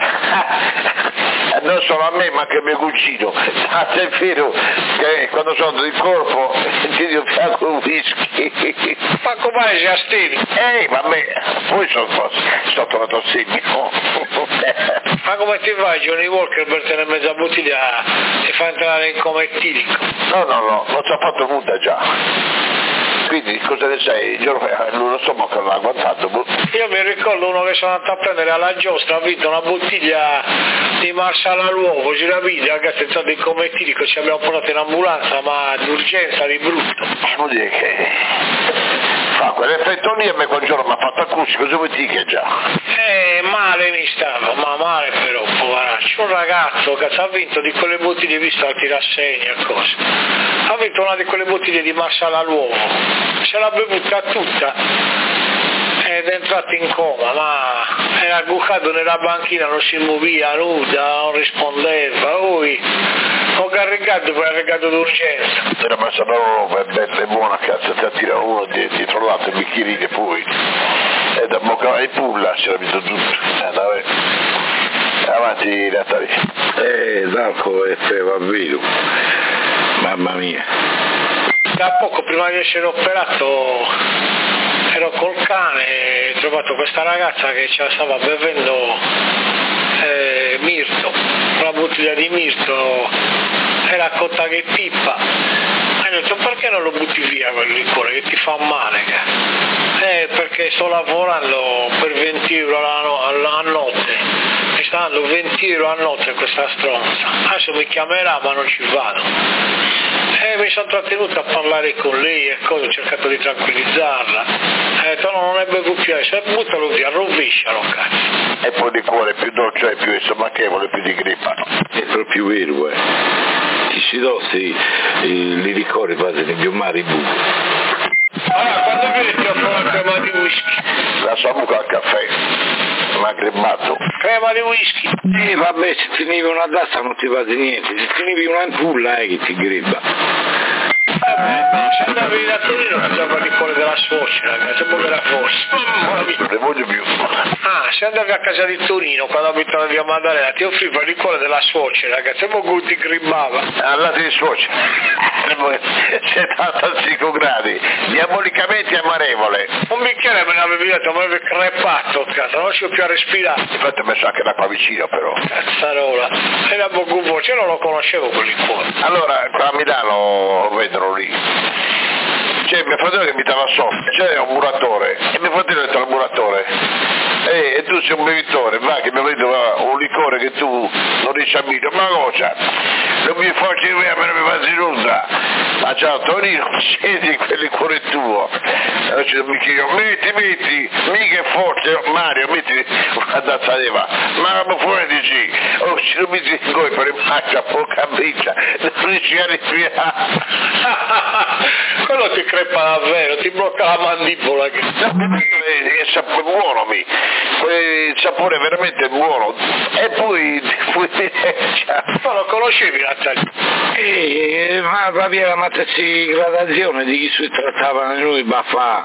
non solo a me ma anche a mio cugino, tanto è vero che quando sono in corpo ci devo fare con whisky. Ma come si astivi? Vabbè, poi sono tornato a segno. Ma come ti fai Johnny Walker per tenere mezza bottiglia e fa entrare in coma etilico? No, non ci ha fatto nulla già. Quindi cosa ne sai? Il giorno lo stomaco non l'ha aguantato. Io mi ricordo uno che sono andato a prendere alla giostra, ha vinto una bottiglia di marsala all'uovo, ci la vide, ragazzi, è entrato in coma etilico, ci abbiamo portato in ambulanza, ma d'urgenza, di brutto. Vuol dire che fa quell'effetto lì, a me quel giorno mi ha fatto accussi, cosa vuoi dire che già? Male mi stava, ma male però, poveraccio. Un ragazzo che ha vinto di quelle bottiglie, visto al tirasegno e cose, ha vinto una di quelle bottiglie di marsala all'uovo, se l'ha bevuta tutta ed è entrato in coma, ma era bucato nella banchina, non si muoveva nuda, non rispondeva, ho carregato, poi carregato d'urgenza. Era messa la roba, è bella e buona, cazzo, ti attira uno dietro l'altro, il bicchierino poi, e da bocca e pulla, si era visto tutto, avanti Natali. Zarco e Fevavvilu, mamma mia. Da poco, prima di essere operato, ero col cane e ho trovato questa ragazza che ci stava bevendo mirto, una bottiglia di mirto, era cotta che pippa. E ho detto perché non lo butti via quel liquore che ti fa male? Perché sto lavorando per 20 euro a notte, mi sta dando 20 euro a notte questa stronza, adesso mi chiamerà ma non ci vado. Mi sono trattenuto a parlare con lei e ho cercato di tranquillizzarla. Ha detto no, non è bevuto più adesso, buttalo via, rovescialo, cazzo. E poi di cuore più dolce, più insommachievole, più di grippa. È proprio vero, Ti si dossi li ricordi quasi di più maribu. Allora, quando viene ti offro una crema di whisky? La sua buca al caffè, ma grimato. Crema di whisky? Vabbè, se tenevi una tazza non ti va di niente, se tenevi un'ampulla che ti gribba. Se andavi da Torino faceva di cuore della suocera, se della forse. Non ne voglio più. Se andavi a casa di Torino quando abitavi via Maddalena ti offriva il cuore della suocera, che se ti gribbava. Allora di suocera. 75 gradi, diabolicamente amarevole. Un bicchiere me ne avevi detto, mi avevi crepato, cazzo, non riuscivo più a respirare. Infatti ho messo anche l'acqua vicino però. Cazzarola, era Bogubo, io non lo conoscevo quel liquore. Allora, qua a Milano lo vedono lì. C'è mio fratello che mi dava sotto, c'è un muratore, e mio fratello ha detto al muratore, e tu sei un bevitore, va che mi vedo un liquore che tu non riesci a bere, ma cosa? Non mi faccio via, me ne mi faccio nulla. Ma ciao Tonino, senti quel liquore tuo. Allora ci mi chiedo, metti, mica è forte, Mario, metti una tazzateva, ma fuori di sì, oh, se non metti in goi per il macchia, poca vita, non riesci a respirare. Quello ti crepa davvero, ti blocca la mandibola. Che sapore buono, il sapore è veramente buono. E poi ma lo conoscevi Natalia? Ma proprio la matessi gradazione di chi si trattava noi baffa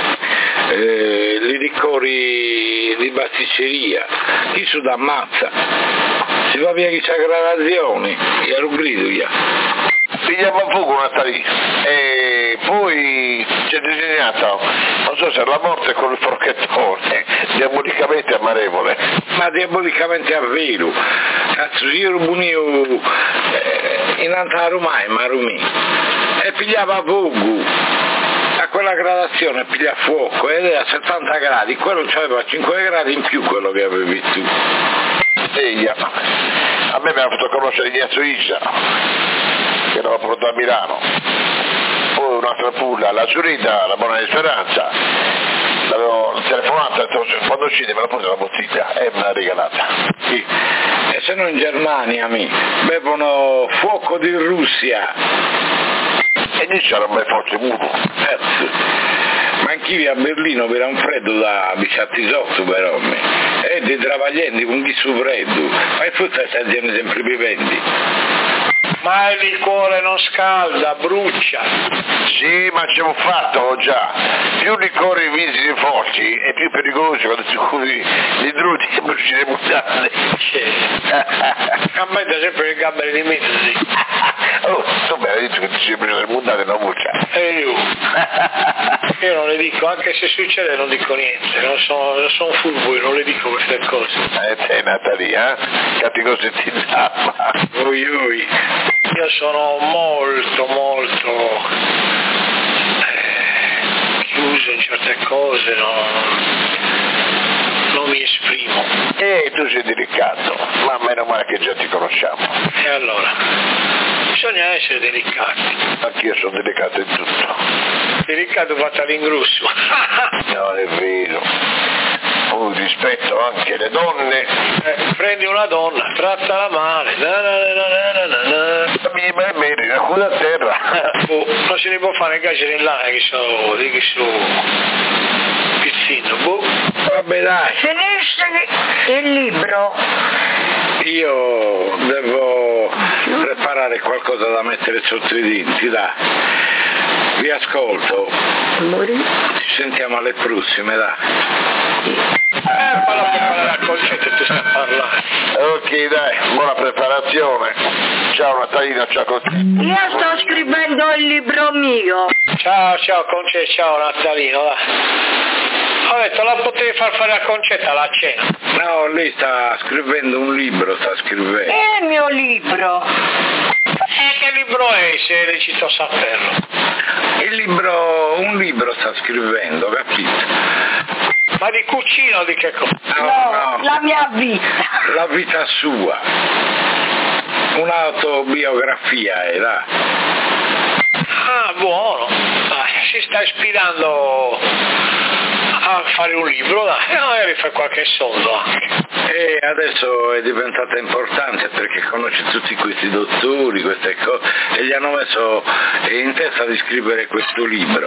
i liquori di pasticceria, chi si ammazza, si va via chi c'ha gradazioni, io lo grido io. Pigliamo a fuoco Natalia e poi c'è disegnato, non so se la morte con il forchettone, diabolicamente amarevole. Ma diabolicamente a vero, cazzo io ero bunio in Antarumai, Marumi, e pigliava fuoco, a quella gradazione piglia fuoco ed era a 70 gradi, quello c'aveva 5 gradi in più quello che avevi tu. Eia, a me mi ha fatto conoscere Ignazio Isa, che era pronto a Milano, poi un'altra pulla, la Zurita, la Buona Speranza, l'avevo telefonata, quando uscite me la pose la bottiglia e me l'ha regalata. Sì. E se no in Germania bevono fuoco di Russia. E lì c'era un bel forte muro. Ma anch'io a Berlino era un freddo da 18 per me, e dei travaglienti con chi su freddo, ma il frutta sta aziende sempre viventi. Ma il liquore non scalda, brucia. Sì, ma c'è un fatto già, più liquori visidi forti e più pericolosi quando si curi gli druidi che bruciare mutande. A me da sempre le gambe di mezzo. Oh, tu mi hai detto che ti sei preso le mutande non brucia. E io non le dico, anche se succede non dico niente, non sono furbo, io non le dico queste cose. Te Natalia, catti cose ti dà. Ui. Io sono molto chiuso in certe cose, non mi esprimo. E tu sei delicato, ma meno male che già ti conosciamo. E allora, bisogna essere delicati. Anch'io sono delicato in tutto. Delicato fatto all'ingrusso. Non è vero. Poi rispetto anche le donne. Prendi una donna, trattala male. Mi raccoda a terra. Non se ne può fare in casa nell'aria che sono pizzino. Vabbè dai. Finisce il libro. Io devo preparare qualcosa da mettere sotto i denti, dai. Vi ascolto. Ci sentiamo alle prossime, dai. Fallo preparare al concetto e tu stai parlando. Ok dai, buona preparazione. Ciao Natalina, ciao Concetto. Io sto scrivendo il libro mio. Ciao Concetto, ciao Natalino, dai. Ho detto la potevi far fare a Concetta alla cena. No, lei sta scrivendo un libro, È il mio libro. Che libro è, se è lecito saperlo? Un libro sta scrivendo, capito? Ma di cucina o di che cosa? No, la mia vita. La vita sua. Un'autobiografia là. Ah, buono. Si sta ispirando a fare un libro, dai, magari fa qualche soldo anche. E adesso è diventata importante perché conosce tutti questi dottori, queste cose, e gli hanno messo in testa di scrivere questo libro.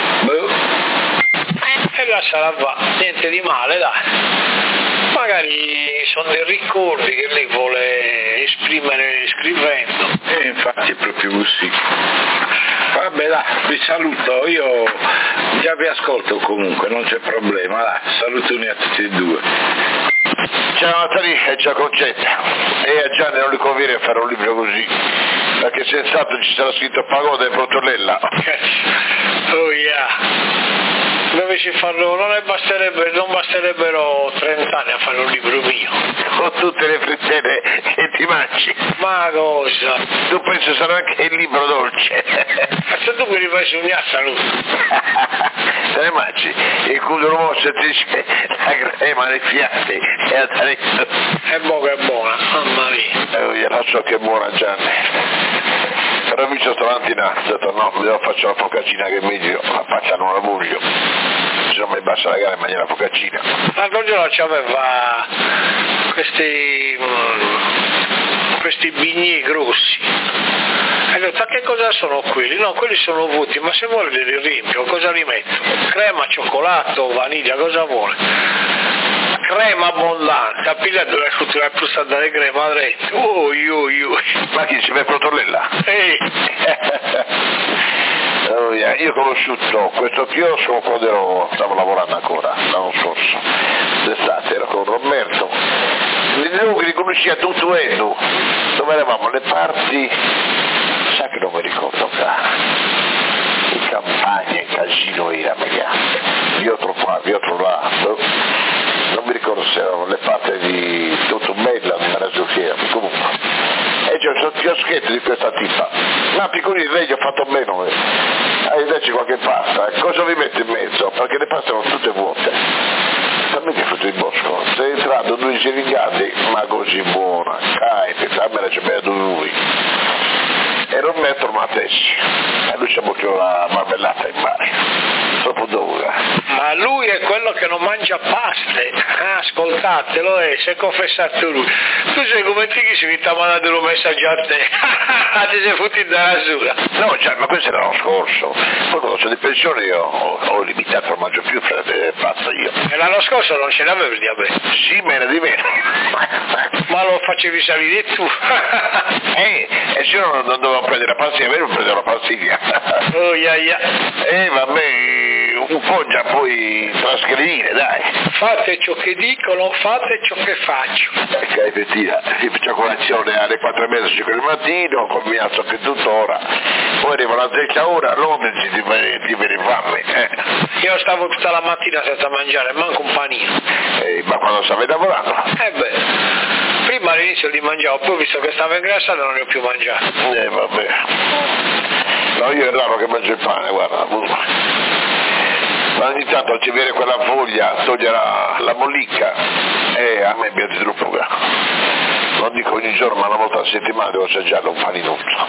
E lasciala va, niente di male, dai. Magari sono dei ricordi che lei vuole esprimere scrivendo. E infatti è proprio così. Vabbè dai, vi saluto, io già vi ascolto comunque, non c'è problema, dai, salutoni a tutti e due. Ciao Natalia e ciao Concetta. E a Gianni non gli conviene fare un libro così. Perché senz'altro ci sarà scritto pagoda e Protorella. Oh yeah. Dovessi farlo, non basterebbero 30 anni a fare un libro mio. Con tutte le frittelle che ti mangi. Ma cosa? Tu pensi sarà anche il libro dolce. Se tu mi rifai sognare saluto. Te ne mangi il cudolo mosso e ti dice la crema dei fiati e adesso. È buona, mamma mia. Io la so che è buona, Gianni. Però mi sono stamattina, ho detto no, devo fare la focaccina che è meglio, la faccia non la voglio, se no mi basta la gara in maniera focaccina. L'altro giorno c'aveva questi bignè grossi. E ho detto, che cosa sono quelli? No, quelli sono vuoti, ma se vuole li riempio, cosa li metto? Crema, cioccolato, vaniglia, cosa vuole? Crema abbondante, appena dove la frustata di crema dentro. Ma chi si vede Protorella? Oh, yeah. Io ho conosciuto questo chiosco quando stavo lavorando ancora, l'anno scorso, d'estate, ero con Roberto. Lui riconoscia tutto Edo, dove eravamo le parti, sa che non mi ricordo in campagna, in casino era Viotro qua, Viotro là, non mi ricordo se erano le parti di Totumella, non me la so che era, comunque. E c'è un chioschetto di questa tipa, ma piccolino, lei gli ha fatto meno, darci qualche pasta, cosa vi metto in mezzo? Perché le paste erano tutte vuote. A me che è fatto il bosco, sei entrato 2 siringati, ma così buona, a me la c'è bene lui. E non metto Matessi, e lui ci ha buttato la marmellata in mare, troppo dura. Ma lui è quello che non mangia paste, ascoltatelo, si è confessato lui. Tu sei come te che si mi sta mandando un messaggio a te, ti sei fottuto da rasura. No, cioè, ma questo era l'anno scorso, poi quando sono di pensione io ho limitato, non mangio più pasta io. E l'anno scorso non ce l'avevi il diabete? Sì, meno di meno. Ma lo facevi salire tu? E se io non dovevo prendere la pastiglia, non prendevo la pastiglia. Oh, yeah. Vabbè, un po' già puoi trasgredire, dai. Fate ciò che dico, non fate ciò che faccio. Che effettiva, si faccio colazione alle 4:30, 5 del mattino, come mi alzo che tuttora, poi arrivo alla 10 ora, Londra ti viene fame. Io stavo tutta la mattina senza mangiare, manco un panino. Ma quando stavi lavorando? Prima all'inizio li mangiavo, poi visto che stavo ingrassato non ne ho più mangiato. Vabbè. No, io è raro che mangio il pane, guarda. Ma ogni tanto ci viene quella foglia, togliere la mollicca, e a me piace troppo. Non dico ogni giorno, ma una volta a settimana devo assaggiare un paninotto.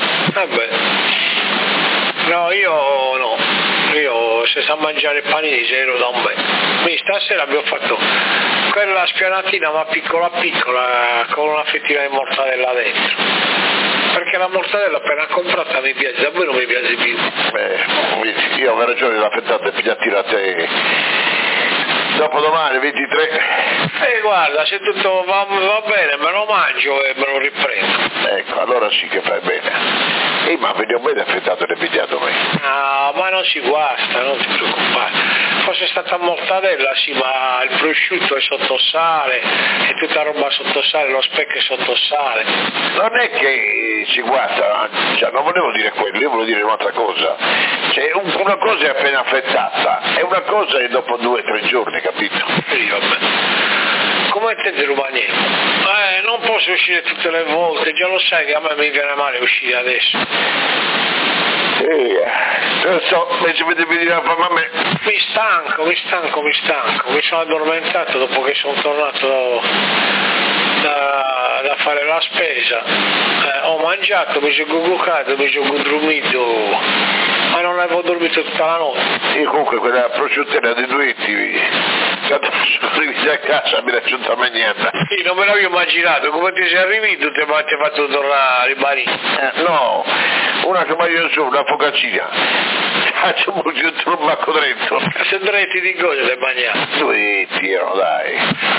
No, io no. Io se sa mangiare panini zero da un bel. Quindi stasera abbiamo fatto quella spianatina ma piccola con una fettina di mortadella dentro. Perché la mortadella appena comprata mi piace, davvero mi piace più. Io avevo ragione della fettata e pigliatela a te. Dopodomani 23. Guarda, se tutto va bene me lo mangio e me lo riprendo. Ecco, allora sì che fai bene. Ma vediamo bene affettato e pigliato me. No, ma non si guasta, non ti preoccupare. Fosse stata mortadella sì, ma il prosciutto è sotto sale, è tutta roba sotto sale, lo speck è sotto sale. Non è che si guasta, cioè, non volevo dire quello, io volevo dire un'altra cosa. Cioè, una cosa è appena affettata e una cosa è dopo 2 o 3 giorni, capito? Vabbè. Come te rimaniamo? Non posso uscire tutte le volte, già lo sai che a me mi viene male uscire adesso. Non so, invece mi devi dire a me. Mi stanco, mi sono addormentato dopo che sono tornato da fare la spesa. Ho mangiato, mi sono glucato, mi sono dormito, ma non avevo dormito tutta la notte. Io comunque quella prosciuttella di duetti, quando sono arrivati a casa mi l'ha aggiunta a niente. Sì, non me l'avevo immaginato, come ti sei arrivato ti hai fatto tornare a rimanere. No, una che mangiano su, una focaccina. Faccio un bacco dentro. Se dretti di cosa le mangiare? Duetti erano, dai.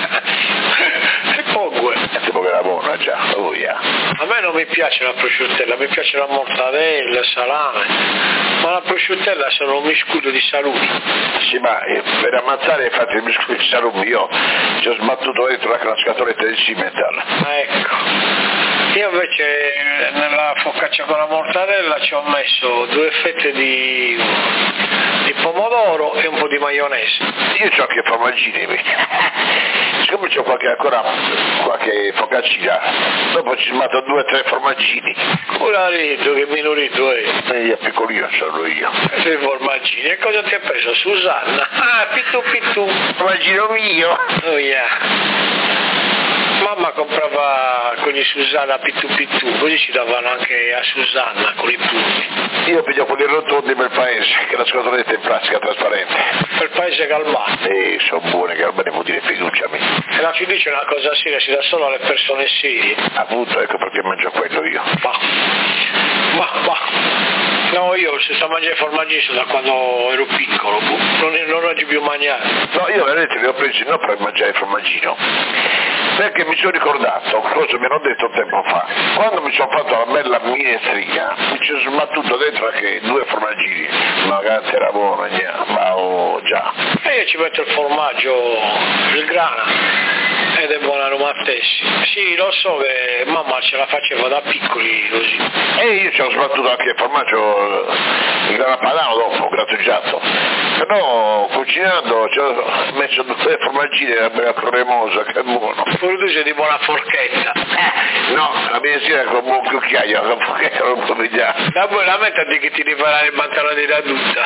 E poco. Tipo che era buona già, A me non mi piace la prosciuttella, mi piace la mortadella, il salame, ma la prosciuttella sono un miscuglio di salumi. Sì, ma per ammazzare hai fatto il miscuglio di salumi, io ci ho sbattuto dentro la scatoletta del Cimental. Ecco. Io invece nella focaccia con la mortadella ci ho messo 2 fette di pomodoro e un po' di maionese. Io c'ho anche formaggini, siccome c'ho qualche focaccina, dopo ci metto 2 o 3 formaggini. Urarito, che minorito è? E piccolino sono io. Sei formaggini, e cosa ti ha preso? Susanna? Ah, pittu. Formaggino mio. Oh yeah. Mamma comprava con i Susanna pittu, così ci davano anche a Susanna con i punti. Io piglio quelli rotondi per il paese, che la scatoletta è in plastica trasparente. Per il paese calmato. Sono buone, che almeno vuol dire fiduciami. E la fiducia è una cosa seria, si dà solo alle persone serie. Appunto, ecco perché mangio quello io. Ma. No, io se sto a mangiare formaggini da quando ero piccolo, non oggi più mangiare. No, io veramente li ho presi non per mangiare il formaggino, perché mi sono ricordato cosa mi hanno detto tempo fa. Quando mi sono fatto la bella minestrina, mi ci sono sbattuto dentro anche 2 formaggini. Ma cazzo era buono, ma già. E io ci metto il formaggio, il grana, ed è buona Roma stessi. Sì, lo so che mamma ce la faceva da piccoli così. E io ci ho sbattuto anche il formaggio, il grana padano dopo, grattugiato. Però cucinando ci ho messo 2 formaggini, era bella cremosa, che buono. Produce di buona forchetta. No, la minestrina con un buon cucchiaio, la forchetta non può pigliare. Da voi la metti che ti rifarà il pantalone da tutta.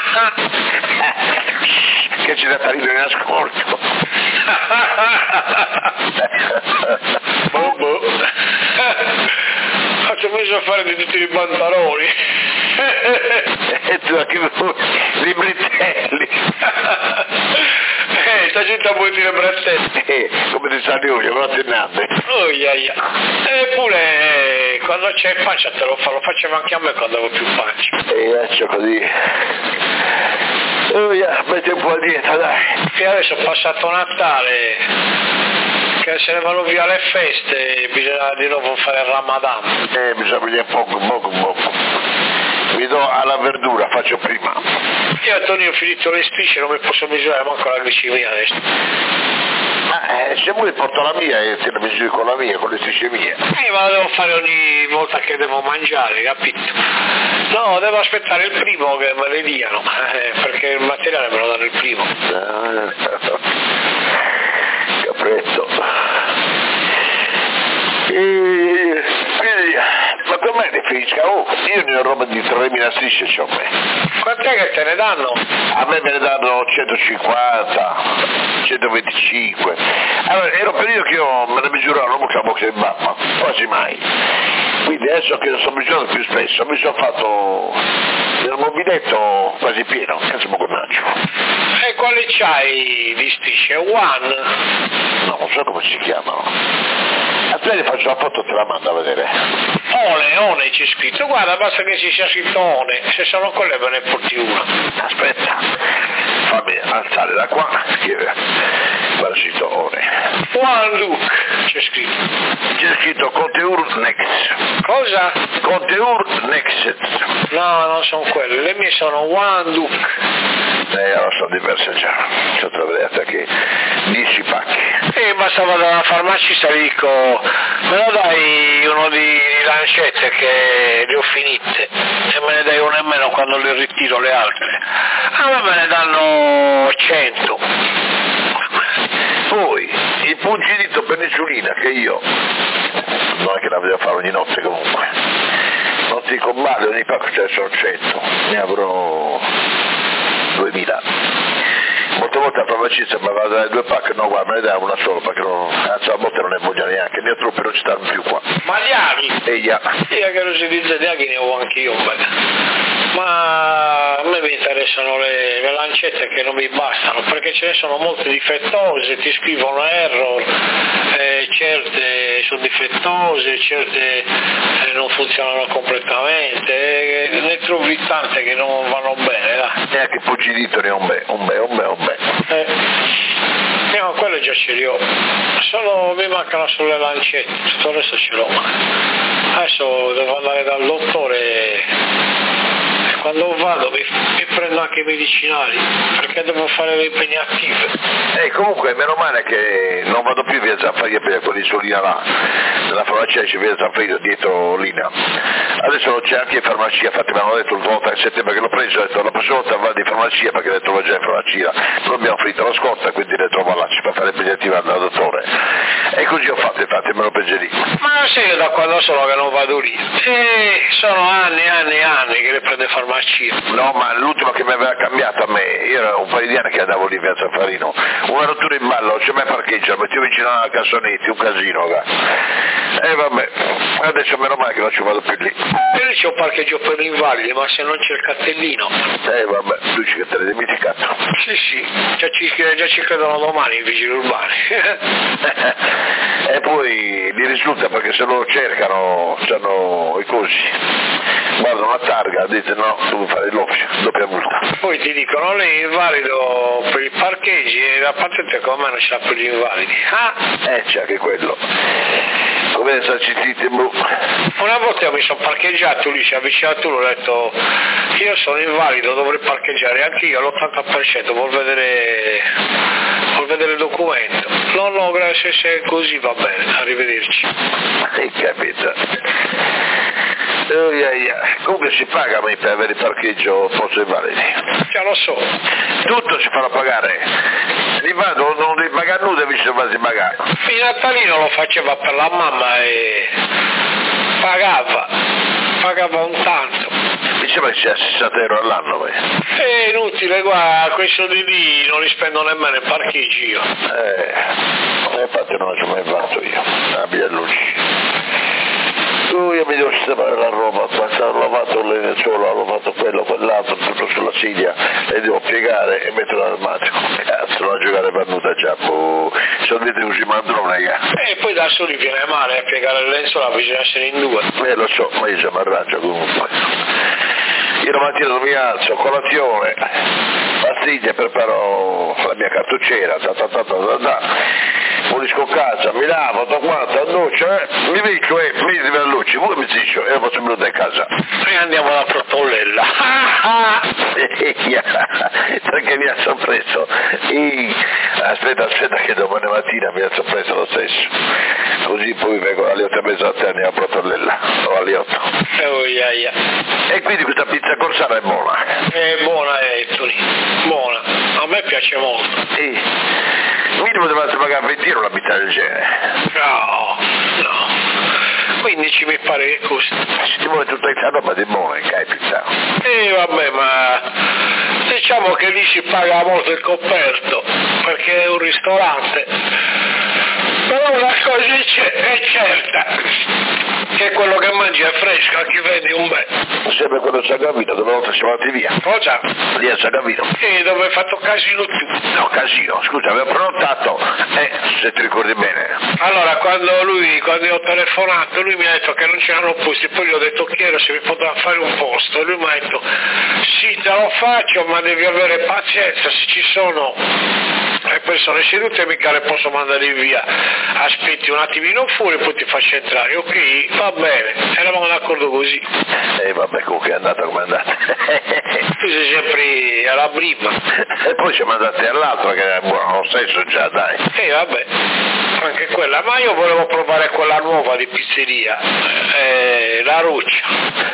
Che ci da ridere in ascolto. Boh. Ci ho messo a fare di tutti i pantaloni. E tu anche i brittelli. Sta città puoi dire brettelli. Come ti sa io, però tennante. Oh yeah. Eppure quando c'è pancia te lo facevo anche a me quando avevo più pancia. E faccio così. Oh yeah, metti un po' a dieta, dai. E adesso è passato Natale, che se ne vanno via le feste, bisogna di nuovo fare il Ramadan. Bisogna prendere poco. Mi do alla verdura, faccio prima. Io Antonio ho finito le strisce, non mi posso misurare manco la glicemia adesso. Se vuoi porto la mia e te la misuri con la mia, con le strisce mie. Ma la devo fare ogni volta che devo mangiare, capito? No, devo aspettare il primo che me le diano, perché il materiale me lo danno il primo. Capretto. Ma com'è ne finisca? Io ne ho roba di 3.000 strisce c'ho me. Quant'è che te ne danno? A me ne danno 150, 125. Allora, era un periodo che io me ne misuravo una bocca in mamma, quasi mai. Quindi adesso che lo sto misurando più spesso, mi sono fatto il mobiletto quasi pieno, cazzo mo coraggio. E quali c'hai di strisce? One? No, non so come si chiamano. Aspetta, faccio la foto e te la mando a vedere. One c'è scritto, guarda, basta che ci sia scritto One, se sono quelle me ne porti una. Aspetta, fammi alzare da qua, guarda scritto One. One look, c'è scritto Conteur Next. Cosa? Conteur Next. No, non sono quelle, le mie sono One look. Allora sono diverse già, c'ho da vedere che 10 pacchi. Basta vado alla farmacista e dico, me lo dai uno di lancette che le ho finite e me ne dai uno in meno quando le ritiro le altre. Allora me ne danno 100. Poi il pungidito per l'insulina che io non è che la devo fare ogni notte comunque, non ti combate ogni pacco, ce ne sono 100, ne avrò 2000. Molte volte la farmacista mi va a dare 2 pacche, no guarda me ne dai una sola perché anzi a volte non ne voglio neanche, ne ho troppi, non ci stanno più qua. Ma gli aghi? Io che non si dice di aghi ne ho anche io un bel. Ma a me mi interessano le lancette che non mi bastano, perché ce ne sono molte difettose, ti scrivono error, certe sono difettose, certe non funzionano completamente, ne trovi tante che non vanno bene, dai. Neanche il pungidito ne ho un bel. No, quello già ce li ho, mi mancano solo le lancette, tutto il resto ce l'ho. Adesso devo andare dal dottore e quando vado mi prendo anche i medicinali, perché devo fare le impegnative. Comunque meno male che non vado più via Zanfaglio per quell'insulina là, nella farmacia c'è via Zanfaglio dietro Lina. Adesso non c'è anche in farmacia, infatti mi hanno detto l'ultima volta a settembre che l'ho preso, ho detto la prossima volta vado in farmacia perché le trovo già in farmacia, non abbiamo finito la scorta quindi le trovo là, ci fa fare impegnativa al dottore. E così ho fatto, infatti me lo presi lì. Ma non sei da quando sono che non vado lì? Sono anni che le prende farmacia. No, ma l'ultimo che mi aveva cambiato a me, io era un paio di anni che andavo lì via Zaffarino, una rottura in ballo, non c'è mai parcheggio, mettevo vicino alla Cassonetti, un casino. E vabbè, adesso meno male che non ci vado più lì. E lì c'è un parcheggio per gli invalidi, ma se non c'è il cartellino. Vabbè, tu dici che te l'hai dimenticato. Sì, già ci credono domani i vigili urbani. E poi gli risulta perché se lo cercano, c'hanno i cosi, guardano la targa, dite no, devo fare doppia multa. Poi ti dicono lei è invalido per i parcheggi e la patente come non ce l'ha per gli invalidi. C'è anche quello. Come esercitite, Una volta mi sono parcheggiato, lui si è avvicinato, l'ho detto io sono invalido, dovrei parcheggiare anche io all'80%, vuol vedere il documento. No, grazie, se è così va bene, arrivederci. Hai capito? Comunque si paga per avere il parcheggio posto invalidi. Già lo so. Tutto si farà pagare. L'invalido non devi pagare nulla, invece non devi pagare. Il Natalino lo faceva per la mamma e pagava un tanto. Mi sembra che sia 60 euro all'anno. È inutile, guarda, quei soldi lì non li spendo nemmeno in parcheggi io. Infatti non ci ho mai fatto io, la mia luce. Io mi devo sistemare la roba, basta, ho lavato le lenzuola, ho lavato quello, quell'altro, tutto sulla sedia, le devo piegare e mettere l'armadio. Cazzo, non giocare per nuda già, sono dite così mandrone, E poi da soli viene male a piegare le lenzuola, bisogna essere in due. Lo so, ma io mi arrangio comunque. Io la mattina non mi alzo, colazione, pastiglie, preparo la mia cartucciera, pulisco casa, mi lavo, da quanto, a doccia, mi dico mi arriva a luce, voi mi dice, e poi sono venuto a casa. E andiamo alla Tortolella. Perché mi ha sorpreso. Aspetta che domani mattina mi ha sorpreso lo stesso. Così poi vengo alle 8:30 e andiamo a Tortolella, o alle 8. E quindi questa pizza corsara è buona. È buona, Ettoni, buona, a me piace molto. Minimo dovete pagare 20 euro una pizza del genere. No. 15 mi pare che costa. Se ti vuole tutta questa roba di buona, che hai pizza? Vabbè, ma diciamo che lì si paga molto il coperto, perché è un ristorante. Però una cosa è certa, che quello che mangi è fresco, a chi vedi un bel. Sempre quello a San Gavino, dove volta siamo andati via. Cosa? Lì a San Gavino. Dove hai fatto casino tu. No, casino, scusa, avevo prenotato, se ti ricordi bene. Allora, quando io ho telefonato, lui mi ha detto che non c'erano posti, poi gli ho detto chiedo se mi poteva fare un posto, e lui mi ha detto sì, te lo faccio, ma devi avere pazienza, se ci sono le persone sedute mica le posso mandare via, aspetti un attimino fuori e poi ti faccio entrare. Ok, va bene, eravamo d'accordo così. Vabbè, comunque è andata come è andata. Tu sei sempre alla prima. E poi siamo andati all'altra che è buono, lo stesso già, dai. Vabbè, anche quella, ma io volevo provare quella nuova di pizzeria, la Ruccia.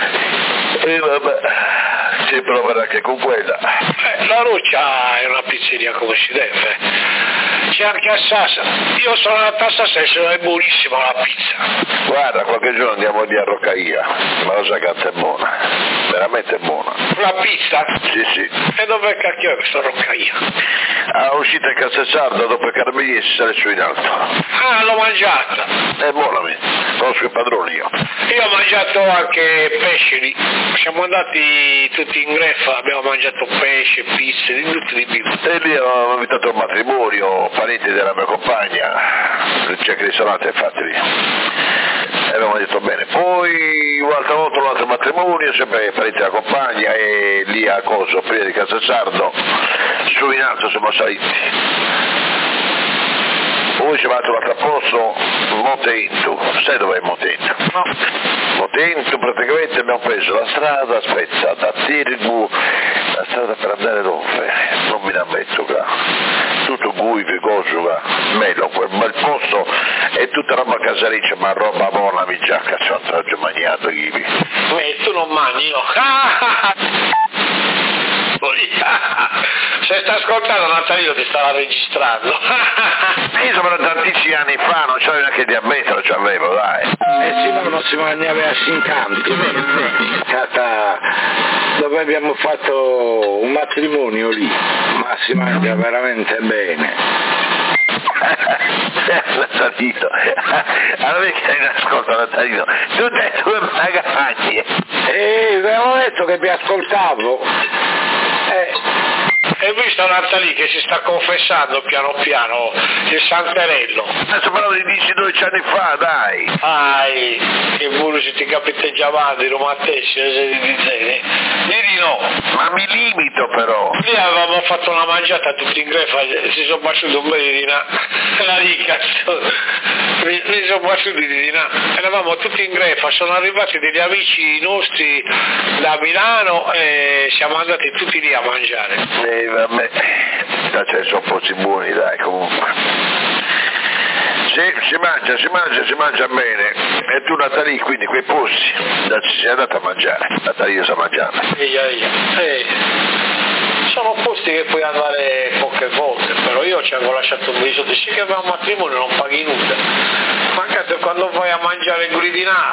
Vabbè, si proverà anche con quella. La Ruccia è una pizzeria come si deve. C'è anche a Sassa. Io sono andato a Sassa e è buonissima la pizza. Guarda, qualche giorno andiamo lì a Roccaia, ma lo sai che è buona, veramente buona. La pizza? Sì. E dove cacchio è questa Roccaia? Uscita in Cassessardo dopo i Carabinieri si sale su in alto. L'ho mangiata. È buona, conosco il padrone io. Io ho mangiato anche pesce lì. Siamo andati tutti in greffa, abbiamo mangiato pesce, pizze, di tutto di più. E lì ho invitato un matrimonio, parenti della mia compagna, c'è che ristorante infatti lì. E abbiamo detto bene. Poi un'altra volta un altro matrimonio, sempre parenti della compagna, e lì a Coso, prima di Cassessardo, su in alto siamo saliti. voi ci avete trovato a posto Motento, sai dov'è Motento? No. Motento praticamente abbiamo preso la strada, aspetta, da Tirgu, la strada per andare dove? Non mi ammetto che tutto buio, coso, bello, quel bel posto e tutta roba casareccia, ma roba buona, mi giacca, sono traggio magnato, Ghibi. Tu non mangi, no? Se sta ascoltando Natalino ti stava registrando. Io sono tantissimi anni fa, non c'avevo neanche diabete, lo c'avevo, dai. Sì, ma non si mangiava a Sincanti, dove abbiamo fatto un matrimonio lì, ma si mangia veramente bene. Natalino, allora che hai ascoltato Natalino, tutte le tue magagne. Avevo detto che vi ascoltavo. Hai visto Natalì che si sta confessando piano piano il santerello? Adesso parlo di 10-12 anni fa, dai. Che pure se ti capitteggiavano i romatessi, di no. Ma mi limito però. Lì avevamo fatto una mangiata tutti in grefa, si sono baciuti un bel di là, la dica, si sono baciuti di là, eravamo tutti in grefa, sono arrivati degli amici nostri da Milano e siamo andati tutti lì a mangiare. Vabbè, sono posti buoni, dai, comunque. Si mangia bene. E tu Natalì, quindi quei posti, ci sei andato a mangiare. Natalì sa mangiare. Sono posti che puoi andare poche volte, però io ci avevo lasciato un biglietto, sì che aveva un matrimonio, non paghi nulla. Mancato quando vai a mangiare il gridinà,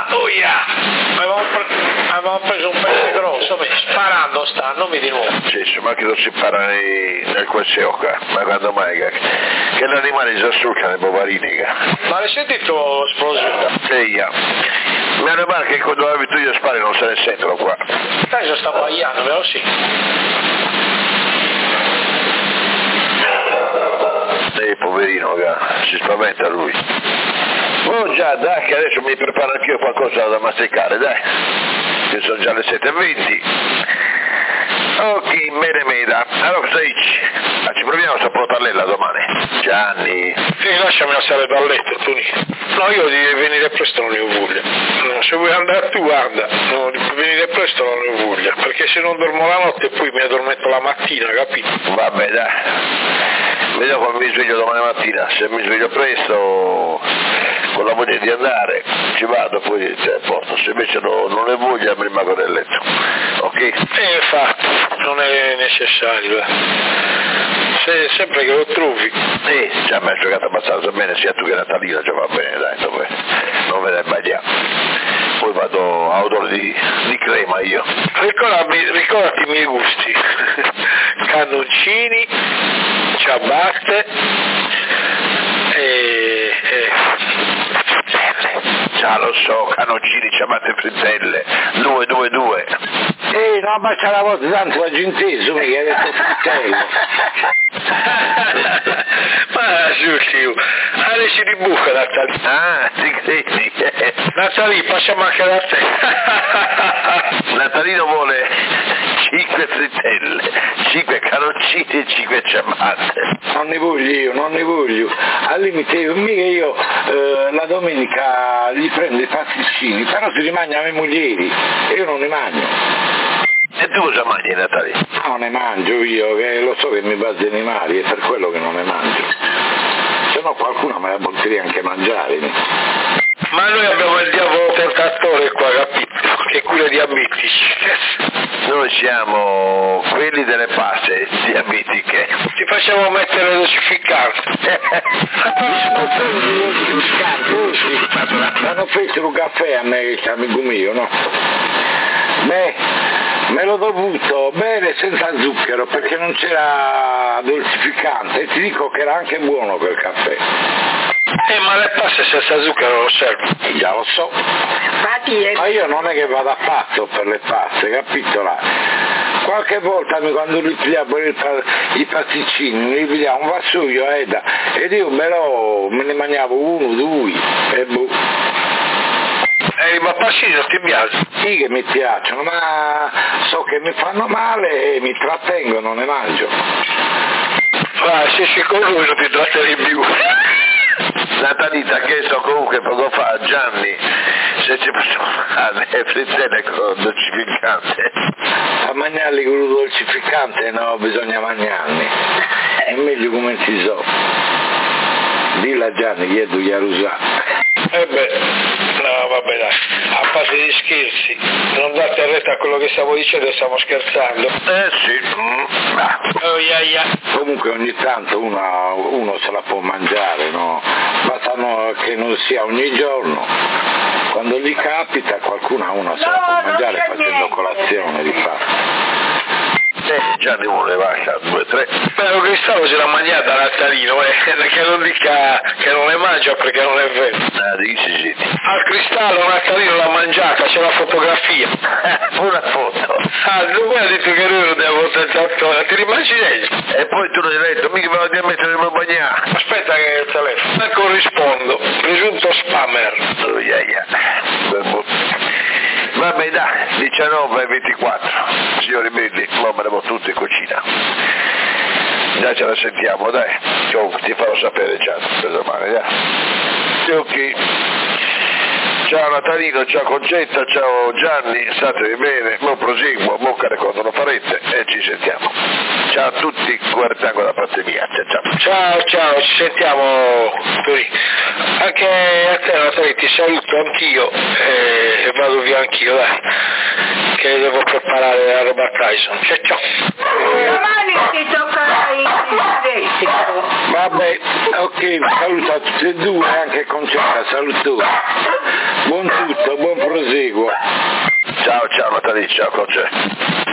avevamo preso un pezzo grosso, sparando stanno, di nuovo. Sì, ma che non si para nel qualsiasi, ma quando mai che l'animale si asciuga nei poverini. Ma l'hai sentito l'esplosione? Sì, meno male che quando avevi tu io spari non se ne sentono qua. Adesso sta abbaiando, vero sì? Poverino, si spaventa lui. Oh già, dai, che adesso mi preparo anch'io qualcosa da masticare, dai. Che sono già le 7:20. Ok, bene meda. Allora cosa dici? Ci proviamo a portarla domani. Gianni. Sì, lasciami stare dal letto, tu. No, io devi venire presto non ne ho voglia. No, se vuoi andare tu guarda, no, venire presto non ne ho voglia, perché se non dormo la notte poi mi addormento la mattina, capito? Vabbè dai. Vediamo quando mi sveglio domani mattina, se mi sveglio presto con la voglia di andare ci vado, poi a posto, se invece non ne voglia mi rimango nel letto, ok? Infatti, non è necessario, sempre che lo trovi. Già mi ha giocato abbastanza bene, sia tu che Natalino, già va bene, dai, dove non ve ne sbagliamo. Poi vado a odore di crema io. Ricordati i miei gusti, cannoncini, ciabatte e già lo so, cannoncini, ciabatte e frittelle, 2. No, ma c'è la volta tanto agginteso, mi hai detto fritello. Ma giusto, adesso di buca Natalì. Ti credi? Natalì, passiamo anche da te. Natalino vuole 5 frittelle, 5 cannoncini e 5 ciabatte. Non ne voglio. Al limite, mica io la domenica gli prendo i pasticcini, però si rimane a mie mogli, e io non ne mangio. E tu cosa mangi, Natalì? Non ne mangio io, che lo so che mi basi animali, è per quello che non ne mangio. Se no qualcuno me la porterei anche a mangiare. Ma noi abbiamo il diavolo tentatore qua, capito? Che cura diabetici. Noi siamo quelli delle paste diabetiche. Ti facciamo mettere le dosificanti. Hanno preso un caffè a me, che amico mio, no? Me l'ho dovuto bere senza zucchero perché non c'era dolcificante e ti dico che era anche buono quel caffè. Ma le paste senza zucchero lo serve. Già lo so. Ma io non è che vado a pazzo per le paste, capito là? Qualche volta quando ripigliavo i pasticcini, mi ripigliavo un vassoio ed io me ne mangiavo 1, 2 e boh. Ma pasticcini non ti piacciono? Sì che mi piacciono, ma so che mi fanno male e mi trattengono, ne mangio. Se con lui non ti tratterei più. Natalita ha chiesto comunque poco fa a Gianni se ci possiamo fare le frittelle con dolcificante. A mangiarli con il dolcificante no, bisogna mangiarli. È meglio come si so. Dillo a Gianni che tu gli ha usato. No vabbè dai, a parte di scherzi, non date retta a quello che stavo dicendo, stiamo scherzando. Sì. Oh, yeah. Comunque ogni tanto uno se la può mangiare, no? Basta che non sia ogni giorno. Quando gli capita qualcuno uno se la può mangiare facendo colazione di fatto. Gianni vuole basta, 2, 3. Però Cristallo ce l'ha mangiata a Nattalino, che non dica che non le mangia perché non è vero. Dici. Al Cristallo Nattalino l'ha mangiata, c'è la fotografia. Una foto. Lui ha detto che lui non deve votare, ti rimagini? E poi tu l'hai detto, mica me lo devi mettere nel bagnare. Aspetta che il telefono. Ne corrispondo, presunto spammer. Oh, yeah. Vabbè dai, 19:24, signori belli, ora andremo tutti in cucina. Dai, ce la sentiamo, dai. Comunque ti farò sapere già, per domani, dai. Ok. Ciao Natalino, ciao Concetta, ciao Gianni, statevi bene, buon proseguo, bocca quando lo farete e ci sentiamo. Ciao a tutti, guardango da parte mia, Ciao, ci sentiamo anche a te Natalino, ti saluto anch'io e vado via anch'io, dai, che devo preparare la roba Tyson. Ciao. Domani ti tocca i Vabbè, ok, saluto a tutti e due, anche Concetta, saluto. Buon proseguo. Ciao Natalino, ciao Concetta.